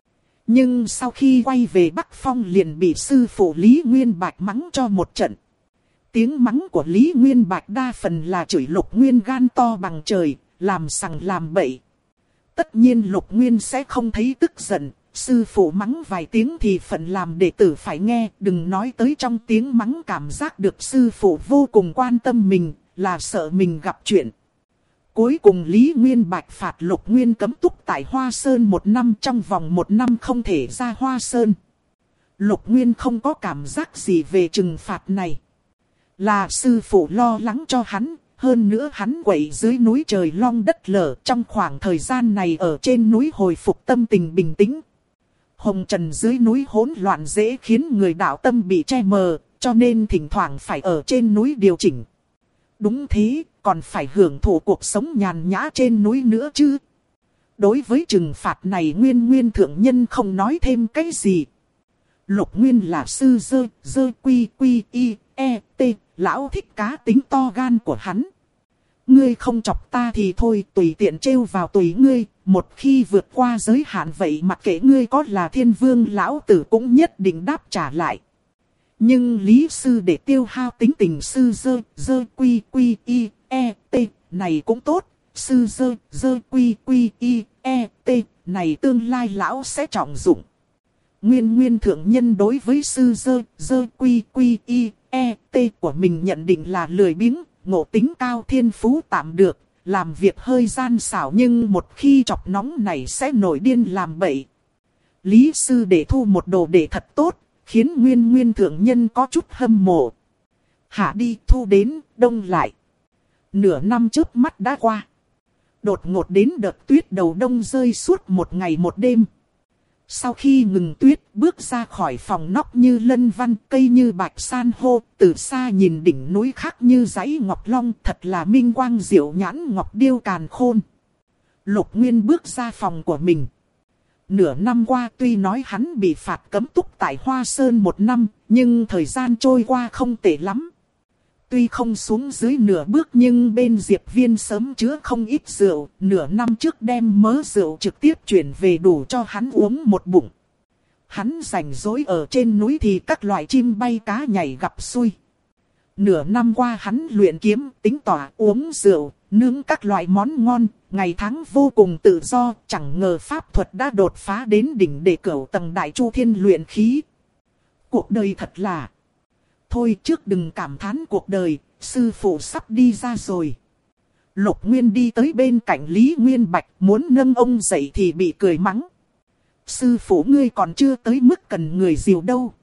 Nhưng sau khi quay về Bắc Phong liền bị sư phụ Lý Nguyên Bạch mắng cho một trận. Tiếng mắng của Lý Nguyên Bạch đa phần là chửi Lục Nguyên gan to bằng trời, làm sằng làm bậy. Tất nhiên Lục Nguyên sẽ không thấy tức giận. Sư phụ mắng vài tiếng thì phận làm đệ tử phải nghe, đừng nói tới trong tiếng mắng cảm giác được sư phụ vô cùng quan tâm mình, là sợ mình gặp chuyện. Cuối cùng Lý Nguyên Bạch phạt Lục Nguyên cấm túc tại Hoa Sơn 1 năm, trong vòng 1 năm không thể ra Hoa Sơn. Lục Nguyên không có cảm giác gì về trừng phạt này. Là sư phụ lo lắng cho hắn, hơn nữa hắn quậy dưới núi trời long đất lở, trong khoảng thời gian này ở trên núi hồi phục tâm tình bình tĩnh. Hồng trần dưới núi hỗn loạn dễ khiến người đạo tâm bị che mờ, cho nên thỉnh thoảng phải ở trên núi điều chỉnh. Đúng thế, còn phải hưởng thụ cuộc sống nhàn nhã trên núi nữa chứ. Đối với trừng phạt này Nguyên thượng nhân không nói thêm cái gì. Lục Nguyên là sư dơ quy y e t, lão thích cá tính to gan của hắn. Ngươi không chọc ta thì thôi, tùy tiện trêu vào tùy ngươi, một khi vượt qua giới hạn vậy mặc kệ ngươi có là thiên vương lão tử cũng nhất định đáp trả lại. Nhưng Lý sư để tiêu hao tính tình sư dơ quy y e t này cũng tốt, sư dơ quy y e t này tương lai lão sẽ trọng dụng. Nguyên thượng nhân đối với sư dơ quy y e t của mình nhận định là lười biếng, ngộ tính cao, thiên phú tạm được, làm việc hơi gian xảo nhưng một khi chọc nóng này sẽ nổi điên làm bậy. Lý sư để thu một đồ đệ thật tốt, khiến Nguyên thượng nhân có chút hâm mộ. Hạ đi thu đến, đông lại. Nửa năm trước mắt đã qua. Đột ngột đến đợt tuyết đầu đông rơi suốt 1 ngày 1 đêm. Sau khi ngừng tuyết, bước ra khỏi phòng nóc như lân văn, cây như bạch san hô, từ xa nhìn đỉnh núi khác như dãy ngọc long, thật là minh quang diệu nhãn ngọc điêu càn khôn. Lục Nguyên bước ra phòng của mình. Nửa năm qua tuy nói hắn bị phạt cấm túc tại Hoa Sơn 1 năm, nhưng thời gian trôi qua không tệ lắm. Tuy không xuống dưới nửa bước nhưng bên Diệp Viên sớm chứa không ít rượu, nửa năm trước đem mớ rượu trực tiếp chuyển về đủ cho hắn uống một bụng. Hắn rảnh rỗi ở trên núi thì các loại chim bay cá nhảy gặp xui. Nửa năm qua hắn luyện kiếm, tính tỏa, uống rượu, nướng các loại món ngon, ngày tháng vô cùng tự do, chẳng ngờ pháp thuật đã đột phá đến đỉnh để cửu tầng đại chu thiên luyện khí. Cuộc đời thật là... Thôi trước đừng cảm thán cuộc đời, sư phụ sắp đi ra rồi. Lục Nguyên đi tới bên cạnh Lý Nguyên Bạch muốn nâng ông dậy thì bị cười mắng. Sư phụ ngươi còn chưa tới mức cần người dìu đâu.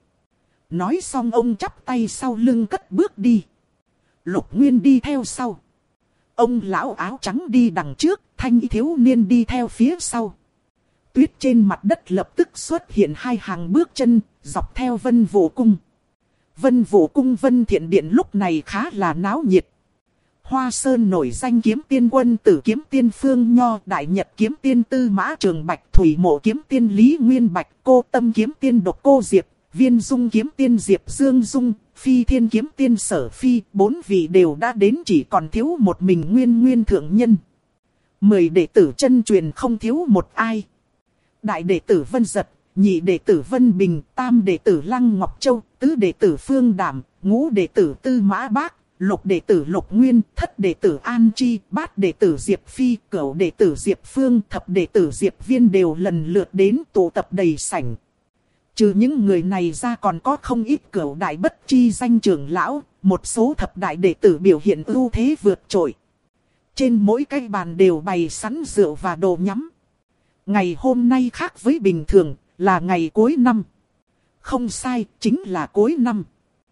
Nói xong ông chắp tay sau lưng cất bước đi. Lục Nguyên đi theo sau. Ông lão áo trắng đi đằng trước, thanh y thiếu niên đi theo phía sau. Tuyết trên mặt đất lập tức xuất hiện hai hàng bước chân, dọc theo Vân Vũ Cung. Vân Vũ Cung Vân Thiện Điện lúc này khá là náo nhiệt. Hoa Sơn nổi danh kiếm tiên Quân Tử kiếm tiên Phương Nho, Đại Nhật kiếm tiên Tư Mã Trường Bạch, Thủy Mộ kiếm tiên Lý Nguyên Bạch, Cô Tâm kiếm tiên Độc Cô Diệp, Viên Dung kiếm tiên Diệp Dương Dung, Phi Thiên kiếm tiên Sở Phi, 4 vị đều đã đến, chỉ còn thiếu một mình Nguyên Nguyên thượng nhân. 10 đệ tử chân truyền không thiếu một ai. Đại đệ tử Vân Giật, nhị đệ tử Vân Bình, tam đệ tử Lăng Ngọc Châu, tứ đệ tử Phương Đảm, ngũ đệ tử Tư Mã Bác, lục đệ tử Lục Nguyên, thất đệ tử An Chi, bát đệ tử Diệp Phi, cửu đệ tử Diệp Phương, thập đệ tử Diệp Viên đều lần lượt đến tụ tập đầy sảnh. Trừ những người này ra còn có không ít cửu đại bất chi danh trưởng lão, một số thập đại đệ tử biểu hiện ưu thế vượt trội. Trên mỗi cái bàn đều bày sẵn rượu và đồ nhắm. Ngày hôm nay khác với bình thường, là ngày cuối năm. Không sai, chính là cuối năm.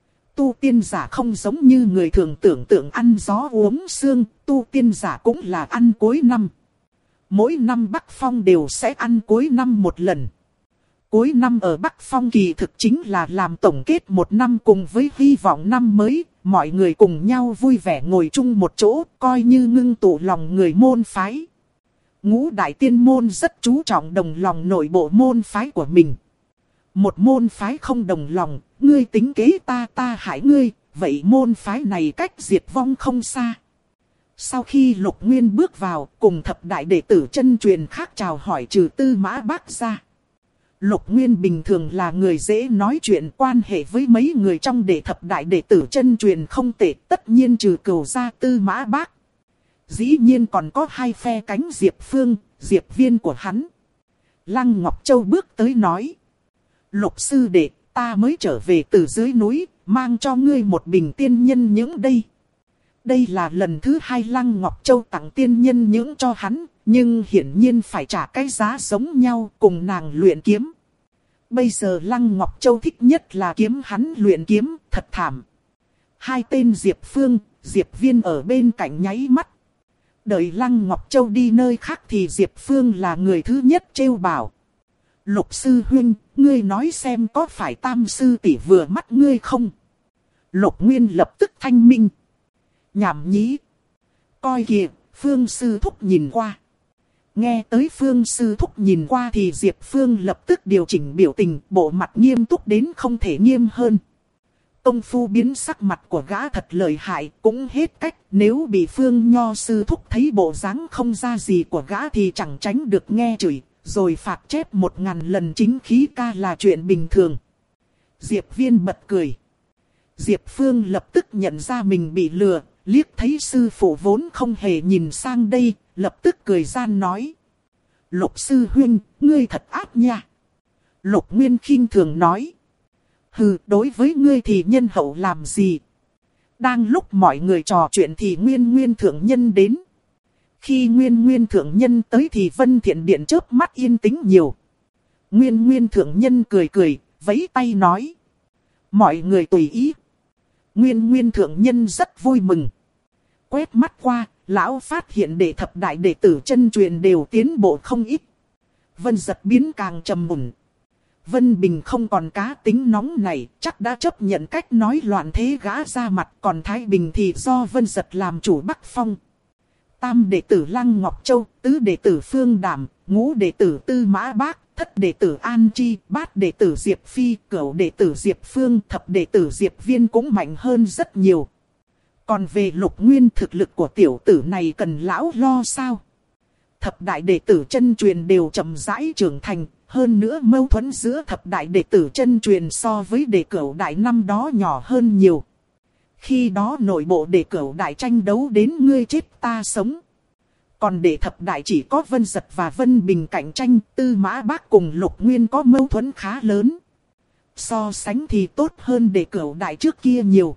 Tu tiên giả không giống như người thường tưởng tượng ăn gió uống sương, tu tiên giả cũng là ăn cuối năm. Mỗi năm Bắc Phong đều sẽ ăn cuối năm một lần. Cuối năm ở Bắc Phong kỳ thực chính là làm tổng kết một năm cùng với hy vọng năm mới, mọi người cùng nhau vui vẻ ngồi chung một chỗ, coi như ngưng tụ lòng người môn phái. Ngũ đại tiên môn rất chú trọng đồng lòng nội bộ môn phái của mình. Một môn phái không đồng lòng, ngươi tính kế ta, ta hại ngươi, vậy môn phái này cách diệt vong không xa. Sau khi Lục Nguyên bước vào, cùng thập đại đệ tử chân truyền khác chào hỏi trừ Tư Mã Bác ra. Lục Nguyên bình thường là người dễ nói chuyện, quan hệ với mấy người trong đệ thập đại đệ tử chân truyền không tệ, tất nhiên trừ Cửu gia Tư Mã Bác. Dĩ nhiên còn có hai phe cánh Diệp Phương, Diệp Viên của hắn. Lăng Ngọc Châu bước tới nói. Lục sư đệ, ta mới trở về từ dưới núi, mang cho ngươi một bình tiên nhân nhưỡng đây. Đây là lần thứ hai Lăng Ngọc Châu tặng tiên nhân nhưỡng cho hắn, nhưng hiển nhiên phải trả cái giá giống nhau cùng nàng luyện kiếm. Bây giờ Lăng Ngọc Châu thích nhất là kiếm hắn luyện kiếm, thật thảm. Hai tên Diệp Phương, Diệp Viên ở bên cạnh nháy mắt. Đợi Lăng Ngọc Châu đi nơi khác thì Diệp Phương là người thứ nhất trêu bảo. Lục sư huynh, ngươi nói xem có phải Tam sư tỷ vừa mắt ngươi không? Lục Nguyên lập tức thanh minh. Nhảm nhí. Coi kìa, Phương sư thúc nhìn qua. Nghe tới Phương sư thúc nhìn qua thì Diệp Phương lập tức điều chỉnh biểu tình, bộ mặt nghiêm túc đến không thể nghiêm hơn. Công phu biến sắc mặt của gã thật lợi hại, cũng hết cách, nếu bị Phương Nho sư thúc thấy bộ dáng không ra gì của gã thì chẳng tránh được nghe chửi, rồi phạt chép 1000 lần chính khí ca là chuyện bình thường. Diệp Viên bật cười. Diệp Phương lập tức nhận ra mình bị lừa, liếc thấy sư phụ vốn không hề nhìn sang đây, lập tức cười gian nói. Lục sư huynh, ngươi thật ác nha. Lục Nguyên khinh thường nói. Hừ, đối với ngươi thì nhân hậu làm gì? Đang lúc mọi người trò chuyện thì Nguyên Nguyên thượng nhân đến. Khi Nguyên Nguyên thượng nhân tới thì Vân Thiện Điện chớp mắt yên tĩnh nhiều. Nguyên Nguyên thượng nhân cười cười, vẫy tay nói. Mọi người tùy ý. Nguyên Nguyên thượng nhân rất vui mừng. Quét mắt qua, lão phát hiện đệ thập đại đệ tử chân truyền đều tiến bộ không ít. Vân Giật biến càng trầm mùn. Vân Bình không còn cá tính nóng này, chắc đã chấp nhận cách nói loạn thế gã ra mặt, còn Thái Bình thì do Vân Giật làm chủ Bắc Phong. Tam đệ tử Lăng Ngọc Châu, tứ đệ tử Phương Đảm, ngũ đệ tử Tư Mã Bác, thất đệ tử An Chi, bát đệ tử Diệp Phi, cửu đệ tử Diệp Phương, thập đệ tử Diệp Viên cũng mạnh hơn rất nhiều. Còn về Lục Nguyên, thực lực của tiểu tử này cần lão lo sao? Thập đại đệ tử chân truyền đều chậm rãi trưởng thành, hơn nữa mâu thuẫn giữa thập đại đệ tử chân truyền so với đệ cửu đại năm đó nhỏ hơn nhiều. Khi đó nội bộ đệ cửu đại tranh đấu đến ngươi chết ta sống. Còn đệ thập đại chỉ có Vân Giật và Vân Bình cạnh tranh, Tư Mã Bác cùng Lục Nguyên có mâu thuẫn khá lớn. So sánh thì tốt hơn đệ cửu đại trước kia nhiều.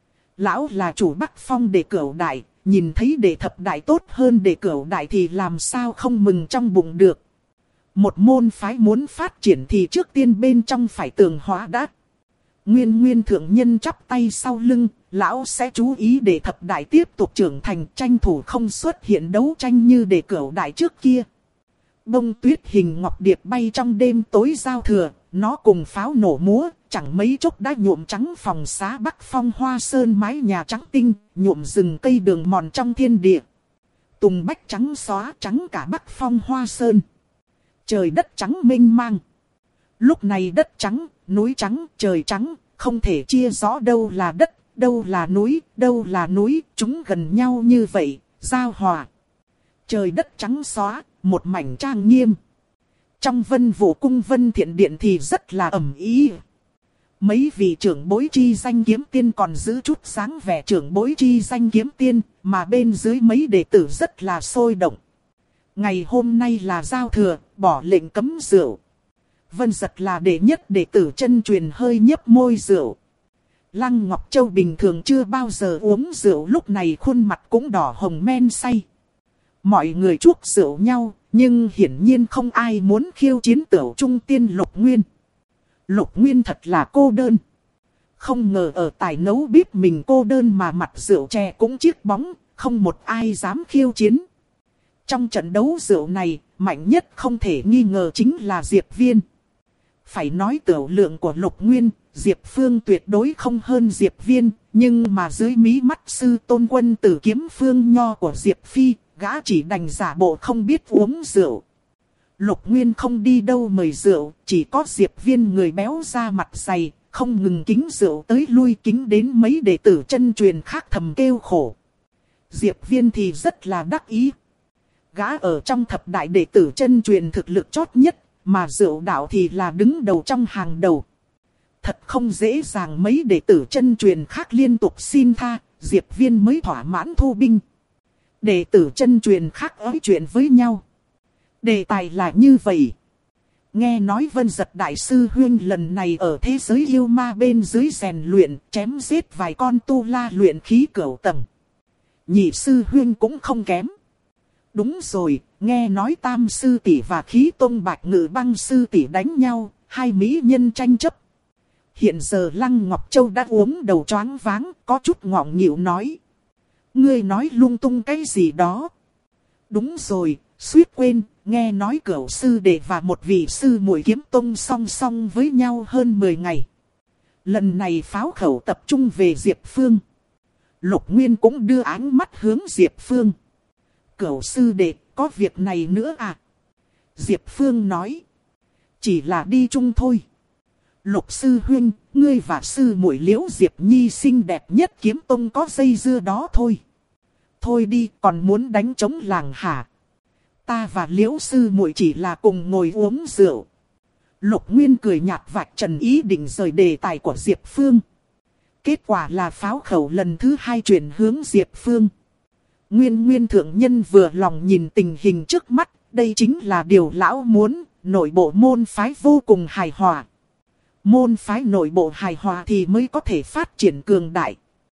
Lão là chủ Bắc Phong đệ cửu đại, nhìn thấy đệ thập đại tốt hơn đệ cửu đại thì làm sao không mừng trong bụng được. Một môn phái muốn phát triển thì trước tiên bên trong phải tường hóa đã. Nguyên Nguyên thượng nhân chắp tay sau lưng, lão sẽ chú ý để thập đại tiếp tục trưởng thành, tranh thủ không xuất hiện đấu tranh như đệ cửu đại trước kia. bông tuyết hình ngọc điệp bay trong đêm tối giao thừa, nó cùng pháo nổ múa, chẳng mấy chốc đã nhuộm trắng phòng xá Bắc Phong Hoa Sơn mái nhà trắng tinh, nhuộm rừng cây đường mòn trong thiên địa. Tùng bách trắng xóa trắng cả Bắc Phong Hoa Sơn. Trời đất trắng mênh mang. Lúc này đất trắng, núi trắng, trời trắng, không thể chia rõ đâu là đất, đâu là núi, đâu là núi, chúng gần nhau như vậy, giao hòa. Trời đất trắng xóa, một mảnh trang nghiêm. Trong Vân Vũ cung Vân Thiện Điện thì rất là ầm ĩ. Mấy vị trưởng bối chi danh kiếm tiên còn giữ chút dáng vẻ trưởng bối chi danh kiếm tiên, mà bên dưới mấy đệ tử rất là sôi động. Ngày hôm nay là giao thừa, bỏ lệnh cấm rượu. Vân Giật là đệ nhất đệ tử chân truyền hơi nhấp môi rượu. Lăng Ngọc Châu bình thường chưa bao giờ uống rượu, lúc này khuôn mặt cũng đỏ hồng men say. Mọi người chuốc rượu nhau, nhưng hiển nhiên không ai muốn khiêu chiến Tửu Trung Tiên Lục Nguyên. Lục Nguyên thật là cô đơn. Không ngờ ở tài nấu bếp mình cô đơn mà mặt rượu chè cũng chiếc bóng, không một ai dám khiêu chiến. Trong trận đấu rượu này, mạnh nhất không thể nghi ngờ chính là Diệp Viên. Phải nói tiểu lượng của Lục Nguyên, Diệp Phương tuyệt đối không hơn Diệp Viên, nhưng mà dưới mí mắt sư tôn quân tử kiếm phương nho của Diệp Phi, gã chỉ đành giả bộ không biết uống rượu. Lục Nguyên không đi đâu mời rượu, chỉ có Diệp Viên người béo da mặt dày, không ngừng kính rượu tới lui, kính đến mấy đệ tử chân truyền khác thầm kêu khổ. Diệp Viên thì rất là đắc ý. Gã ở trong thập đại đệ tử chân truyền thực lực chót nhất, mà rượu đạo thì là đứng đầu trong hàng đầu. Thật không dễ dàng mấy đệ tử chân truyền khác liên tục xin tha, Diệp Viên mới thỏa mãn thu binh. Đệ tử chân truyền khác nói chuyện với nhau. Đề tài là như vậy. Nghe nói Vân Giật đại sư huynh lần này ở thế giới yêu ma bên dưới rèn luyện, chém giết vài con tu la luyện khí cửu tầng. Nhị sư huynh cũng không kém. Đúng rồi, nghe nói Tam sư tỷ và Khí Tông Bạch Ngự Băng sư tỷ đánh nhau, hai mỹ nhân tranh chấp. Hiện giờ Lăng Ngọc Châu đã uống đầu choáng váng, có chút ngọng nghịu nói. Ngươi nói lung tung cái gì đó. Đúng rồi, suýt quên, nghe nói Cửu sư đệ và một vị sư muội kiếm tông song song với nhau hơn 10 ngày. Lần này pháo khẩu tập trung về Diệp Phương. Lục Nguyên cũng đưa ánh mắt hướng Diệp Phương. Cửu sư đệ, có việc này nữa à? Diệp Phương nói. Chỉ là đi chung thôi. Lục sư huynh, ngươi và sư muội Liễu Diệp Nhi xinh đẹp nhất kiếm tông có dây dưa đó thôi. Thôi đi, còn muốn đánh trống làng hả? Ta và Liễu sư muội chỉ là cùng ngồi uống rượu. Lục Nguyên cười nhạt vạch trần ý định rời đề tài của Diệp Phương. Kết quả là pháo khẩu lần thứ 2 chuyển hướng Diệp Phương. Nguyên thượng nhân vừa lòng nhìn tình hình trước mắt, đây chính là điều lão muốn, nội bộ môn phái vô cùng hài hòa. Môn phái nội bộ hài hòa thì mới có thể phát triển cường đại.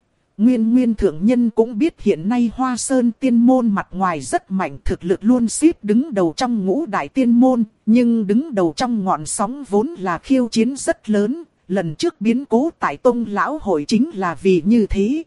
Nguyên thượng nhân cũng biết hiện nay Hoa Sơn tiên môn mặt ngoài rất mạnh, thực lực luôn xếp đứng đầu trong ngũ đại tiên môn, nhưng đứng đầu trong ngọn sóng vốn là khiêu chiến rất lớn, lần trước biến cố tại Tông Lão Hội chính là vì như thế.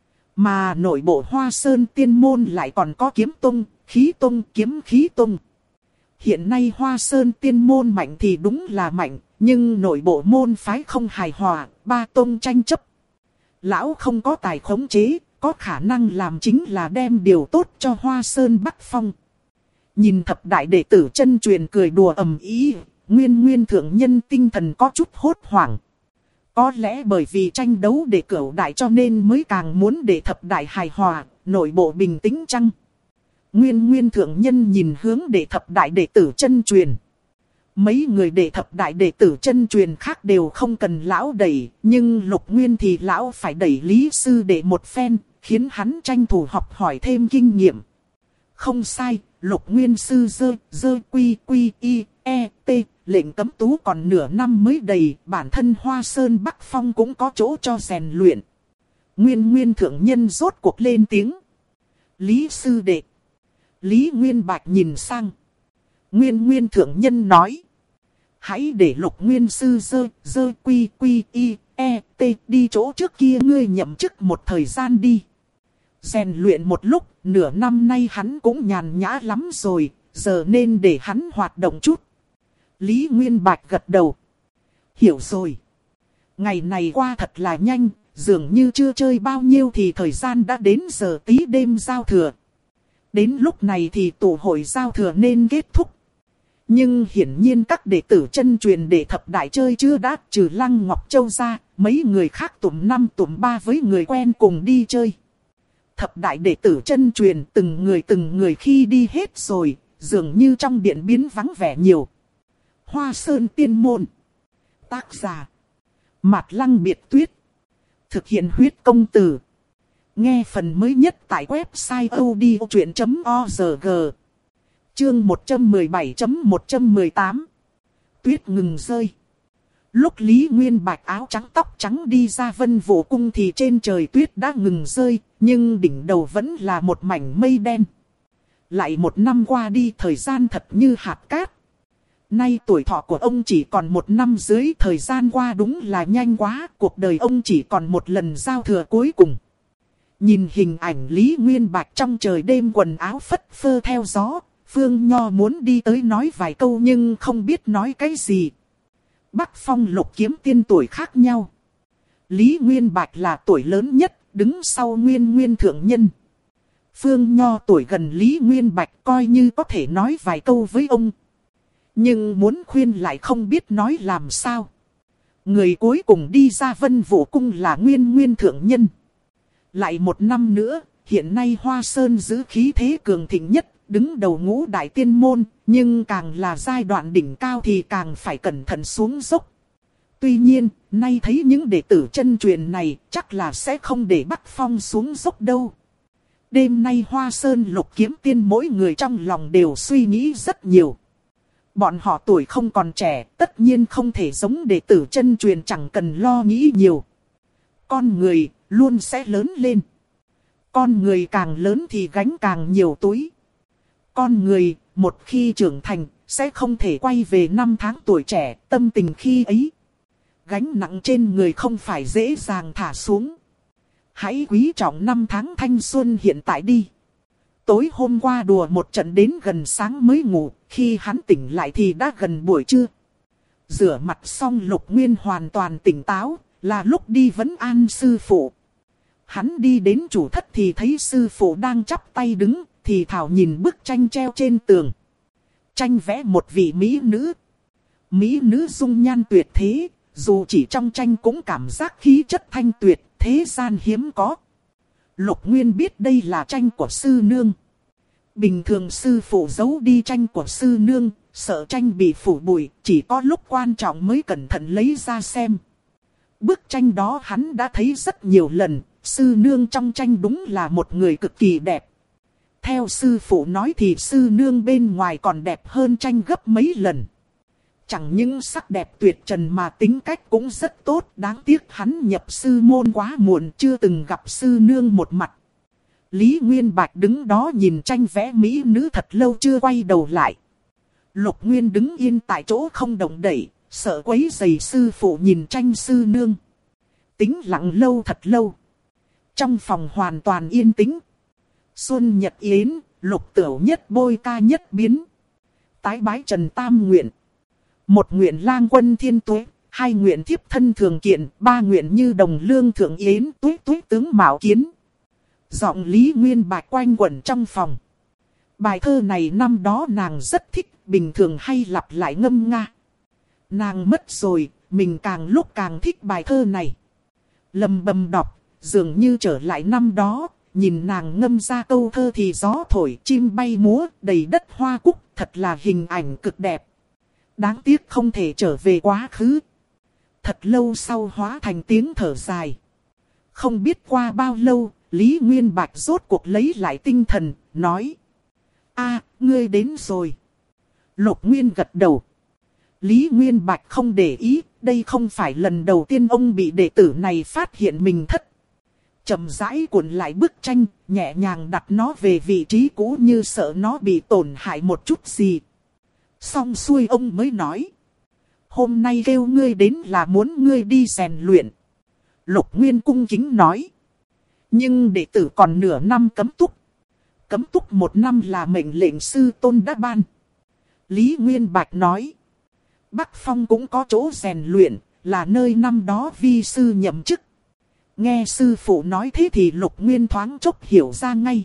Mà nội bộ Hoa Sơn tiên môn lại còn có kiếm tông, khí tông, kiếm khí tông. Hiện nay Hoa Sơn tiên môn mạnh thì đúng là mạnh, nhưng nội bộ môn phái không hài hòa, ba tông tranh chấp. Lão không có tài khống chế, có khả năng làm chính là đem điều tốt cho Hoa Sơn Bắc Phong. Nhìn thập đại đệ tử chân truyền cười đùa ầm ĩ, Nguyên thượng nhân tinh thần có chút hốt hoảng. Có lẽ bởi vì tranh đấu để cửu đại cho nên mới càng muốn để thập đại hài hòa, nội bộ bình tĩnh chăng? Nguyên thượng nhân nhìn hướng để thập đại đệ tử chân truyền. Mấy người đệ thập đại đệ tử chân truyền khác đều không cần lão đẩy, nhưng Lục Nguyên thì lão phải đẩy Lý sư đệ một phen, khiến hắn tranh thủ học hỏi thêm kinh nghiệm. Không sai, Lục Nguyên sư dơ quy y e t, lệnh cấm tú còn nửa năm mới đầy, bản thân Hoa Sơn Bắc Phong cũng có chỗ cho rèn luyện. Nguyên thượng nhân rốt cuộc lên tiếng. Lý sư đệ. Lý Nguyên Bạch nhìn sang. Nguyên thượng nhân nói. Hãy để Lục Nguyên sư dơ quy y e t đi chỗ trước kia ngươi nhậm chức một thời gian đi. Rèn luyện một lúc, nửa năm nay hắn cũng nhàn nhã lắm rồi, giờ nên để hắn hoạt động chút. Lý Nguyên Bạch gật đầu. Hiểu rồi. Ngày này qua thật là nhanh, dường như chưa chơi bao nhiêu thì thời gian đã đến giờ tí đêm giao thừa. Đến lúc này thì tụ hội giao thừa nên kết thúc. Nhưng hiển nhiên các đệ tử chân truyền để thập đại chơi chưa đã, trừ Lăng Ngọc Châu ra, mấy người khác tụm năm tụm ba với người quen cùng đi chơi. Thập đại đệ tử chân truyền từng người khi đi hết rồi, dường như trong điện biến vắng vẻ nhiều. Hoa Sơn Tiên Môn. Tác giả Mạt Lăng Biệt Tuyết. Thực hiện huyết công từ. Nghe phần mới nhất tại website odchuyện.org. Chương 117.118. Tuyết ngừng rơi. Lúc Lý Nguyên Bạch áo trắng tóc trắng đi ra Vân Vũ Cung thì trên trời tuyết đã ngừng rơi, nhưng đỉnh đầu vẫn là một mảnh mây đen. Lại một năm qua đi, thời gian thật như hạt cát. Nay tuổi thọ của ông chỉ còn 1 năm dưới, thời gian qua đúng là nhanh quá, cuộc đời ông chỉ còn một lần giao thừa cuối cùng. Nhìn hình ảnh Lý Nguyên Bạch trong trời đêm quần áo phất phơ theo gió, Phương Nho muốn đi tới nói vài câu nhưng không biết nói cái gì. Bắc Phong Lục Kiếm Tiên tuổi khác nhau. Lý Nguyên Bạch là tuổi lớn nhất, đứng sau Nguyên Thượng Nhân. Phương Nho tuổi gần Lý Nguyên Bạch, coi như có thể nói vài câu với ông. Nhưng muốn khuyên lại không biết nói làm sao. Người cuối cùng đi ra Vân Vũ Cung là Nguyên Thượng Nhân. Lại 1 năm nữa, hiện nay Hoa Sơn giữ khí thế cường thịnh nhất, đứng đầu ngũ đại tiên môn, nhưng càng là giai đoạn đỉnh cao thì càng phải cẩn thận xuống dốc. Tuy nhiên, nay thấy những đệ tử chân truyền này chắc là sẽ không để Bắc Phong xuống dốc đâu. Đêm nay Hoa Sơn Lục Kiếm Tiên mỗi người trong lòng đều suy nghĩ rất nhiều. Bọn họ tuổi không còn trẻ, tất nhiên không thể giống đệ tử chân truyền chẳng cần lo nghĩ nhiều. Con người luôn sẽ lớn lên. Con người càng lớn thì gánh càng nhiều túi. Con người một khi trưởng thành sẽ không thể quay về năm tháng tuổi trẻ, tâm tình khi ấy. Gánh nặng trên người không phải dễ dàng thả xuống. Hãy quý trọng năm tháng thanh xuân hiện tại đi. Tối hôm qua đùa một trận đến gần sáng mới ngủ, khi hắn tỉnh lại thì đã gần buổi trưa. Rửa mặt xong Lục Nguyên hoàn toàn tỉnh táo, là lúc đi vấn an sư phụ. Hắn đi đến chủ thất thì thấy sư phụ đang chắp tay đứng, thì thảo nhìn bức tranh treo trên tường. Tranh vẽ một vị mỹ nữ. Mỹ nữ dung nhan tuyệt thế, dù chỉ trong tranh cũng cảm giác khí chất thanh tuyệt, thế gian hiếm có. Lục Nguyên biết đây là tranh của sư nương. Bình thường sư phụ giấu đi tranh của sư nương, sợ tranh bị phủ bụi, chỉ có lúc quan trọng mới cẩn thận lấy ra xem. Bức tranh đó hắn đã thấy rất nhiều lần, sư nương trong tranh đúng là một người cực kỳ đẹp. Theo sư phụ nói thì sư nương bên ngoài còn đẹp hơn tranh gấp mấy lần. Chẳng những sắc đẹp tuyệt trần mà tính cách cũng rất tốt, đáng tiếc hắn nhập sư môn quá muộn, chưa từng gặp sư nương một mặt. Lý Nguyên Bạch đứng đó nhìn tranh vẽ mỹ nữ thật lâu chưa quay đầu lại. Lục Nguyên đứng yên tại chỗ không động đậy, sợ quấy rầy sư phụ nhìn tranh sư nương. Tĩnh lặng lâu thật lâu. Trong phòng hoàn toàn yên tĩnh. Xuân Nhật Yến, Lục Tửu nhất bôi ca nhất biến. Tái bái Trần Tam nguyện. 1 nguyện lang quân thiên tuế, 2 nguyện thiếp thân thường kiện, 3 nguyện như đồng lương thượng yến tuế tuế tướng mạo kiến. Giọng Lý Nguyên Bạch quanh quẩn trong phòng. Bài thơ này năm đó nàng rất thích, bình thường hay lặp lại ngâm nga. Nàng mất rồi, mình càng lúc càng thích bài thơ này. Lầm bầm đọc, dường như trở lại năm đó, nhìn nàng ngâm ra câu thơ thì gió thổi, chim bay múa, đầy đất hoa cúc, thật là hình ảnh cực đẹp. Đáng tiếc không thể trở về quá khứ. Thật lâu sau hóa thành tiếng thở dài. Không biết qua bao lâu, Lý Nguyên Bạch rốt cuộc lấy lại tinh thần, nói. A, ngươi đến rồi. Lục Nguyên gật đầu. Lý Nguyên Bạch không để ý, đây không phải lần đầu tiên ông bị đệ tử này phát hiện mình thất. Chậm rãi cuộn lại bức tranh, nhẹ nhàng đặt nó về vị trí cũ như sợ nó bị tổn hại một chút gì. Xong xuôi ông mới nói. Hôm nay kêu ngươi đến là muốn ngươi đi rèn luyện. Lục Nguyên cung kính nói. Nhưng đệ tử còn nửa năm cấm túc. cấm túc 1 năm là mệnh lệnh sư tôn đã ban. Lý Nguyên Bạch nói. Bắc Phong cũng có chỗ rèn luyện, là nơi năm đó vi sư nhậm chức. Nghe sư phụ nói thế thì Lục Nguyên thoáng chốc hiểu ra ngay.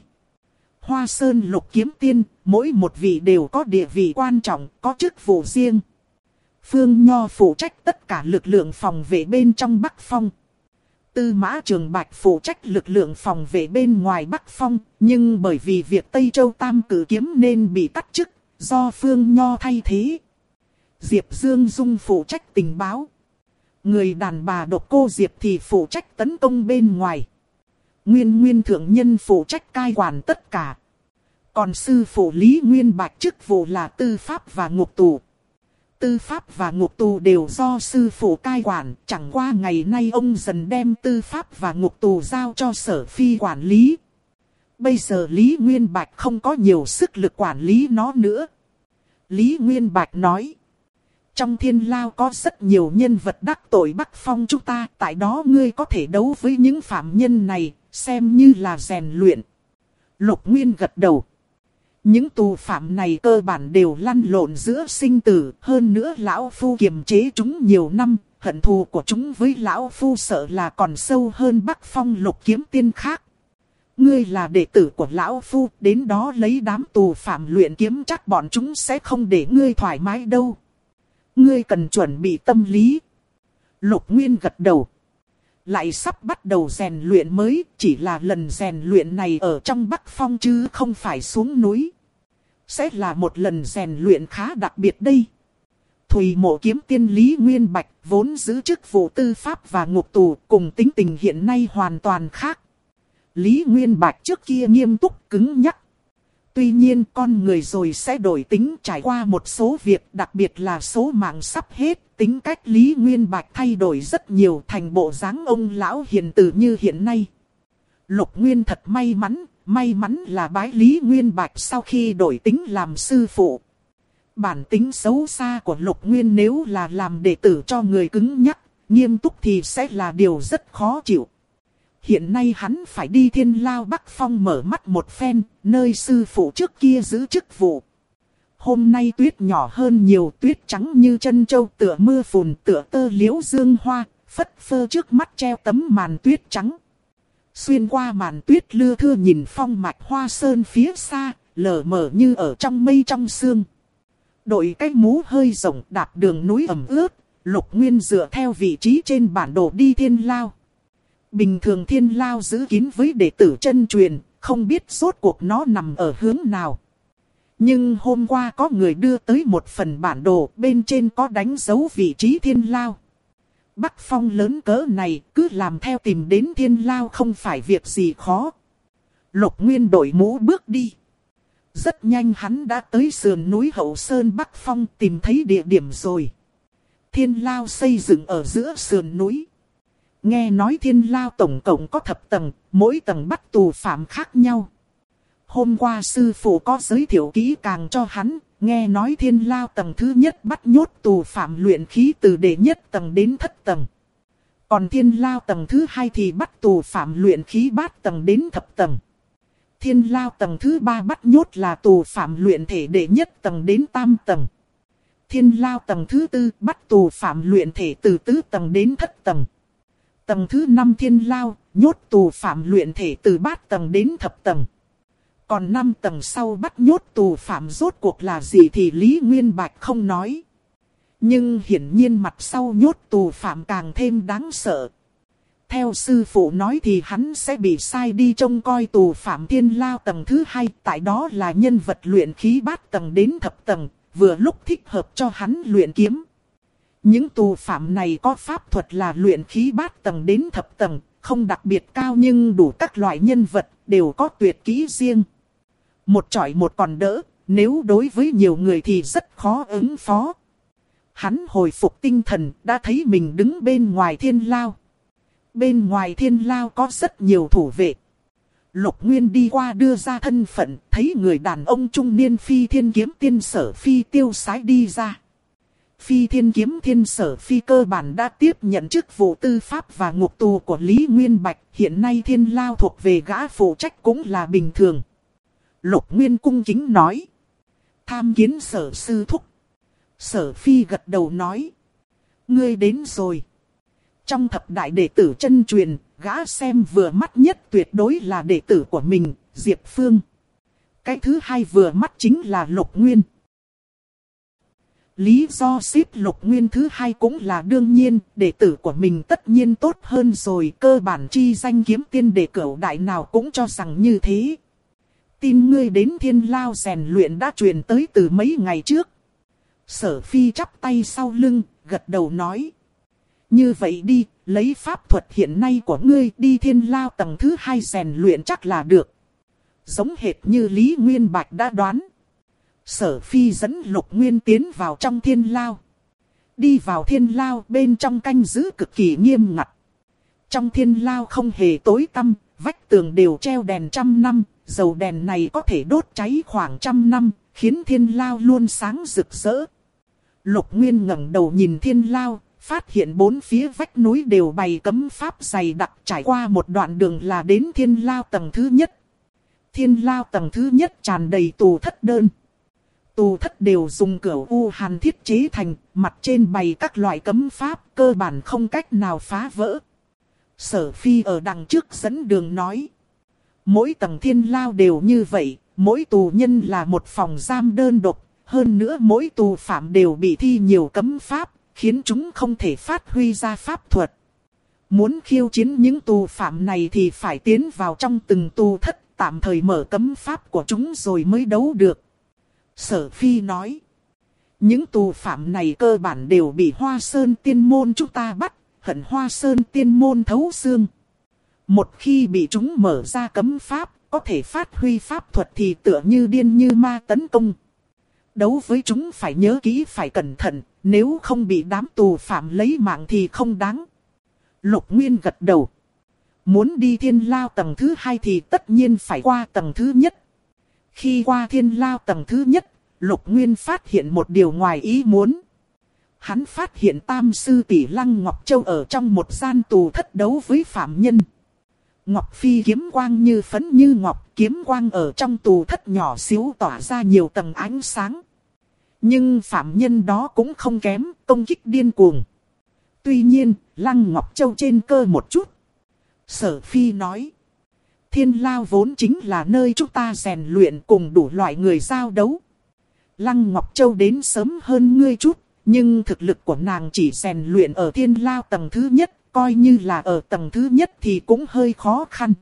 Hoa Sơn Lục Kiếm Tiên, mỗi một vị đều có địa vị quan trọng, có chức vụ riêng. Phương Nho phụ trách tất cả lực lượng phòng vệ bên trong Bắc Phong. Tư Mã Trường Bạch phụ trách lực lượng phòng vệ bên ngoài Bắc Phong, nhưng bởi vì việc Tây Châu Tam Cử Kiếm nên bị cắt chức, do Phương Nho thay thế. Diệp Dương Dung phụ trách tình báo. Người đàn bà độc cô Diệp thì phụ trách tấn công bên ngoài. Nguyên thượng nhân phụ trách cai quản tất cả. Còn sư phụ Lý Nguyên Bạch chức vụ là tư pháp và ngục tù. Tư pháp và ngục tù đều do sư phụ cai quản, chẳng qua ngày nay ông dần đem tư pháp và ngục tù giao cho Sở Phi quản lý. Bây giờ Lý Nguyên Bạch không có nhiều sức lực quản lý nó nữa. Lý Nguyên Bạch nói. Trong thiên lao có rất nhiều nhân vật đắc tội Bắc Phong chúng ta, tại đó ngươi có thể đấu với những phạm nhân này, xem như là rèn luyện. Lục Nguyên gật đầu. Những tù phạm này cơ bản đều lăn lộn giữa sinh tử, hơn nữa lão phu kiềm chế chúng nhiều năm, hận thù của chúng với lão phu sợ là còn sâu hơn Bắc Phong Lục Kiếm Tiên khác. Ngươi là đệ tử của lão phu, đến đó lấy đám tù phạm luyện kiếm chắc bọn chúng sẽ không để ngươi thoải mái đâu. Ngươi cần chuẩn bị tâm lý. Lục Nguyên gật đầu. Lại sắp bắt đầu rèn luyện mới, chỉ là lần rèn luyện này ở trong Bắc Phong chứ không phải xuống núi. Sẽ là một lần rèn luyện khá đặc biệt đây. Thùy Mộ Kiếm Tiên Lý Nguyên Bạch vốn giữ chức vụ tư pháp và ngục tù, cùng tính tình hiện nay hoàn toàn khác. Lý Nguyên Bạch trước kia nghiêm túc cứng nhắc. Tuy nhiên con người rồi sẽ đổi tính, trải qua một số việc, đặc biệt là số mạng sắp hết, tính cách Lý Nguyên Bạch thay đổi rất nhiều, thành bộ dáng ông lão hiền từ như hiện nay. Lục Nguyên thật may mắn là bái Lý Nguyên Bạch sau khi đổi tính làm sư phụ. Bản tính xấu xa của Lục Nguyên nếu là làm đệ tử cho người cứng nhắc, nghiêm túc thì sẽ là điều rất khó chịu. Hiện nay hắn phải đi thiên lao Bắc Phong mở mắt một phen, nơi sư phụ trước kia giữ chức vụ. Hôm nay tuyết nhỏ hơn nhiều, tuyết trắng như chân châu, tựa mưa phùn, tựa tơ liễu dương hoa, phất phơ trước mắt treo tấm màn tuyết trắng. Xuyên qua màn tuyết lưa thưa nhìn phong mạch Hoa Sơn phía xa, lờ mờ như ở trong mây trong sương. Đội cái mũ hơi rộng đạp đường núi ẩm ướt, Lục Nguyên dựa theo vị trí trên bản đồ đi thiên lao. Bình thường thiên lao giữ kín với đệ tử chân truyền, không biết rốt cuộc nó nằm ở hướng nào. Nhưng hôm qua có người đưa tới một phần bản đồ, bên trên có đánh dấu vị trí thiên lao. Bắc Phong lớn cỡ này, cứ làm theo tìm đến thiên lao không phải việc gì khó. Lục Nguyên đội mũ bước đi. Rất nhanh hắn đã tới sườn núi Hậu Sơn Bắc Phong, tìm thấy địa điểm rồi. Thiên lao xây dựng ở giữa sườn núi. Nghe nói thiên lao tổng cộng có thập tầng, mỗi tầng bắt tù phạm khác nhau. Hôm qua sư phụ có giới thiệu kỹ càng cho hắn, nghe nói thiên lao tầng thứ nhất bắt nhốt tù phạm luyện khí từ đệ nhất tầng đến thất tầng. Còn thiên lao tầng thứ hai thì bắt tù phạm luyện khí bát tầng đến thập tầng. Thiên lao tầng thứ ba bắt nhốt là tù phạm luyện thể đệ nhất tầng đến tam tầng. Thiên lao tầng thứ tư bắt tù phạm luyện thể từ tứ tầng đến thất tầng. Tầng thứ 5 thiên lao, nhốt tù phạm luyện thể từ bát tầng đến thập tầng. Còn 5 tầng sau bắt nhốt tù phạm rốt cuộc là gì thì Lý Nguyên Bạch không nói. Nhưng hiển nhiên mặt sau nhốt tù phạm càng thêm đáng sợ. Theo sư phụ nói thì hắn sẽ bị sai đi trông coi tù phạm thiên lao tầng thứ 2. Tại đó là nhân vật luyện khí bát tầng đến thập tầng, vừa lúc thích hợp cho hắn luyện kiếm. Những tù phạm này có pháp thuật là luyện khí bát tầng đến thập tầng, không đặc biệt cao nhưng đủ các loại nhân vật, đều có tuyệt kỹ riêng. Một chọi một còn đỡ, nếu đối với nhiều người thì rất khó ứng phó. Hắn hồi phục tinh thần, đã thấy mình đứng bên ngoài thiên lao. Bên ngoài thiên lao có rất nhiều thủ vệ. Lục Nguyên đi qua đưa ra thân phận, thấy người đàn ông trung niên Phi Thiên Kiếm Tiên Sở Phi tiêu sái đi ra. Phi Thiên Kiếm Thiên Sở Phi cơ bản đã tiếp nhận chức vụ tư pháp và ngục tù của Lý Nguyên Bạch, hiện nay thiên lao thuộc về gã phụ trách cũng là bình thường. Lục Nguyên cung kính nói. Tham kiến Sở sư thúc. Sở Phi gật đầu nói. Ngươi đến rồi. Trong thập đại đệ tử chân truyền, gã xem vừa mắt nhất tuyệt đối là đệ tử của mình, Diệp Phương. Cái thứ hai vừa mắt chính là Lục Nguyên. Lý do xếp Lục Nguyên thứ hai cũng là đương nhiên, đệ tử của mình tất nhiên tốt hơn rồi, cơ bản chi danh kiếm tiên đệ cửu đại nào cũng cho rằng như thế. Tin ngươi đến Thiên Lao rèn luyện đã truyền tới từ mấy ngày trước. Sở Phi chắp tay sau lưng, gật đầu nói. Như vậy đi, lấy pháp thuật hiện nay của ngươi đi Thiên Lao tầng thứ hai rèn luyện chắc là được. Giống hệt như Lý Nguyên Bạch đã đoán. Sở Phi dẫn Lục Nguyên tiến vào trong Thiên Lao. Đi vào Thiên Lao bên trong canh giữ cực kỳ nghiêm ngặt. Trong Thiên Lao không hề tối tăm, vách tường đều treo đèn 100 năm. Dầu đèn này có thể đốt cháy khoảng 100 năm, khiến Thiên Lao luôn sáng rực rỡ. Lục Nguyên ngẩng đầu nhìn Thiên Lao, phát hiện bốn phía vách núi đều bày cấm pháp dày đặc, trải qua một đoạn đường là đến Thiên Lao tầng thứ nhất. Thiên Lao tầng thứ nhất tràn đầy tù thất đơn. Tù thất đều dùng cửu u hàn thiết chế thành, mặt trên bày các loại cấm pháp, cơ bản không cách nào phá vỡ. Sở Phi ở đằng trước dẫn đường nói. Mỗi tầng Thiên Lao đều như vậy, mỗi tù nhân là một phòng giam đơn độc, hơn nữa mỗi tù phạm đều bị thi nhiều cấm pháp, khiến chúng không thể phát huy ra pháp thuật. Muốn khiêu chiến những tù phạm này thì phải tiến vào trong từng tù thất, tạm thời mở cấm pháp của chúng rồi mới đấu được. Sở Phi nói, những tù phạm này cơ bản đều bị Hoa Sơn Tiên Môn chúng ta bắt, hận Hoa Sơn Tiên Môn thấu xương. Một khi bị chúng mở ra cấm pháp, có thể phát huy pháp thuật thì tựa như điên như ma tấn công. Đấu với chúng phải nhớ kỹ phải cẩn thận, nếu không bị đám tù phạm lấy mạng thì không đáng. Lục Nguyên gật đầu. Muốn đi Thiên Lao tầng thứ hai thì tất nhiên phải qua tầng thứ nhất. Khi qua Thiên Lao tầng thứ nhất, Lục Nguyên phát hiện một điều ngoài ý muốn. Hắn phát hiện Tam Sư tỷ Lăng Ngọc Châu ở trong một gian tù thất đấu với phạm nhân. Ngọc Phi kiếm quang như phấn như ngọc, kiếm quang ở trong tù thất nhỏ xíu tỏa ra nhiều tầng ánh sáng. Nhưng phạm nhân đó cũng không kém, công kích điên cuồng. Tuy nhiên, Lăng Ngọc Châu trên cơ một chút. Sở Phi nói, Thiên Lao vốn chính là nơi chúng ta rèn luyện cùng đủ loại người giao đấu. Lăng Ngọc Châu đến sớm hơn ngươi chút, nhưng thực lực của nàng chỉ rèn luyện ở Thiên Lao tầng thứ nhất. Coi như là ở tầng thứ nhất thì cũng hơi khó khăn.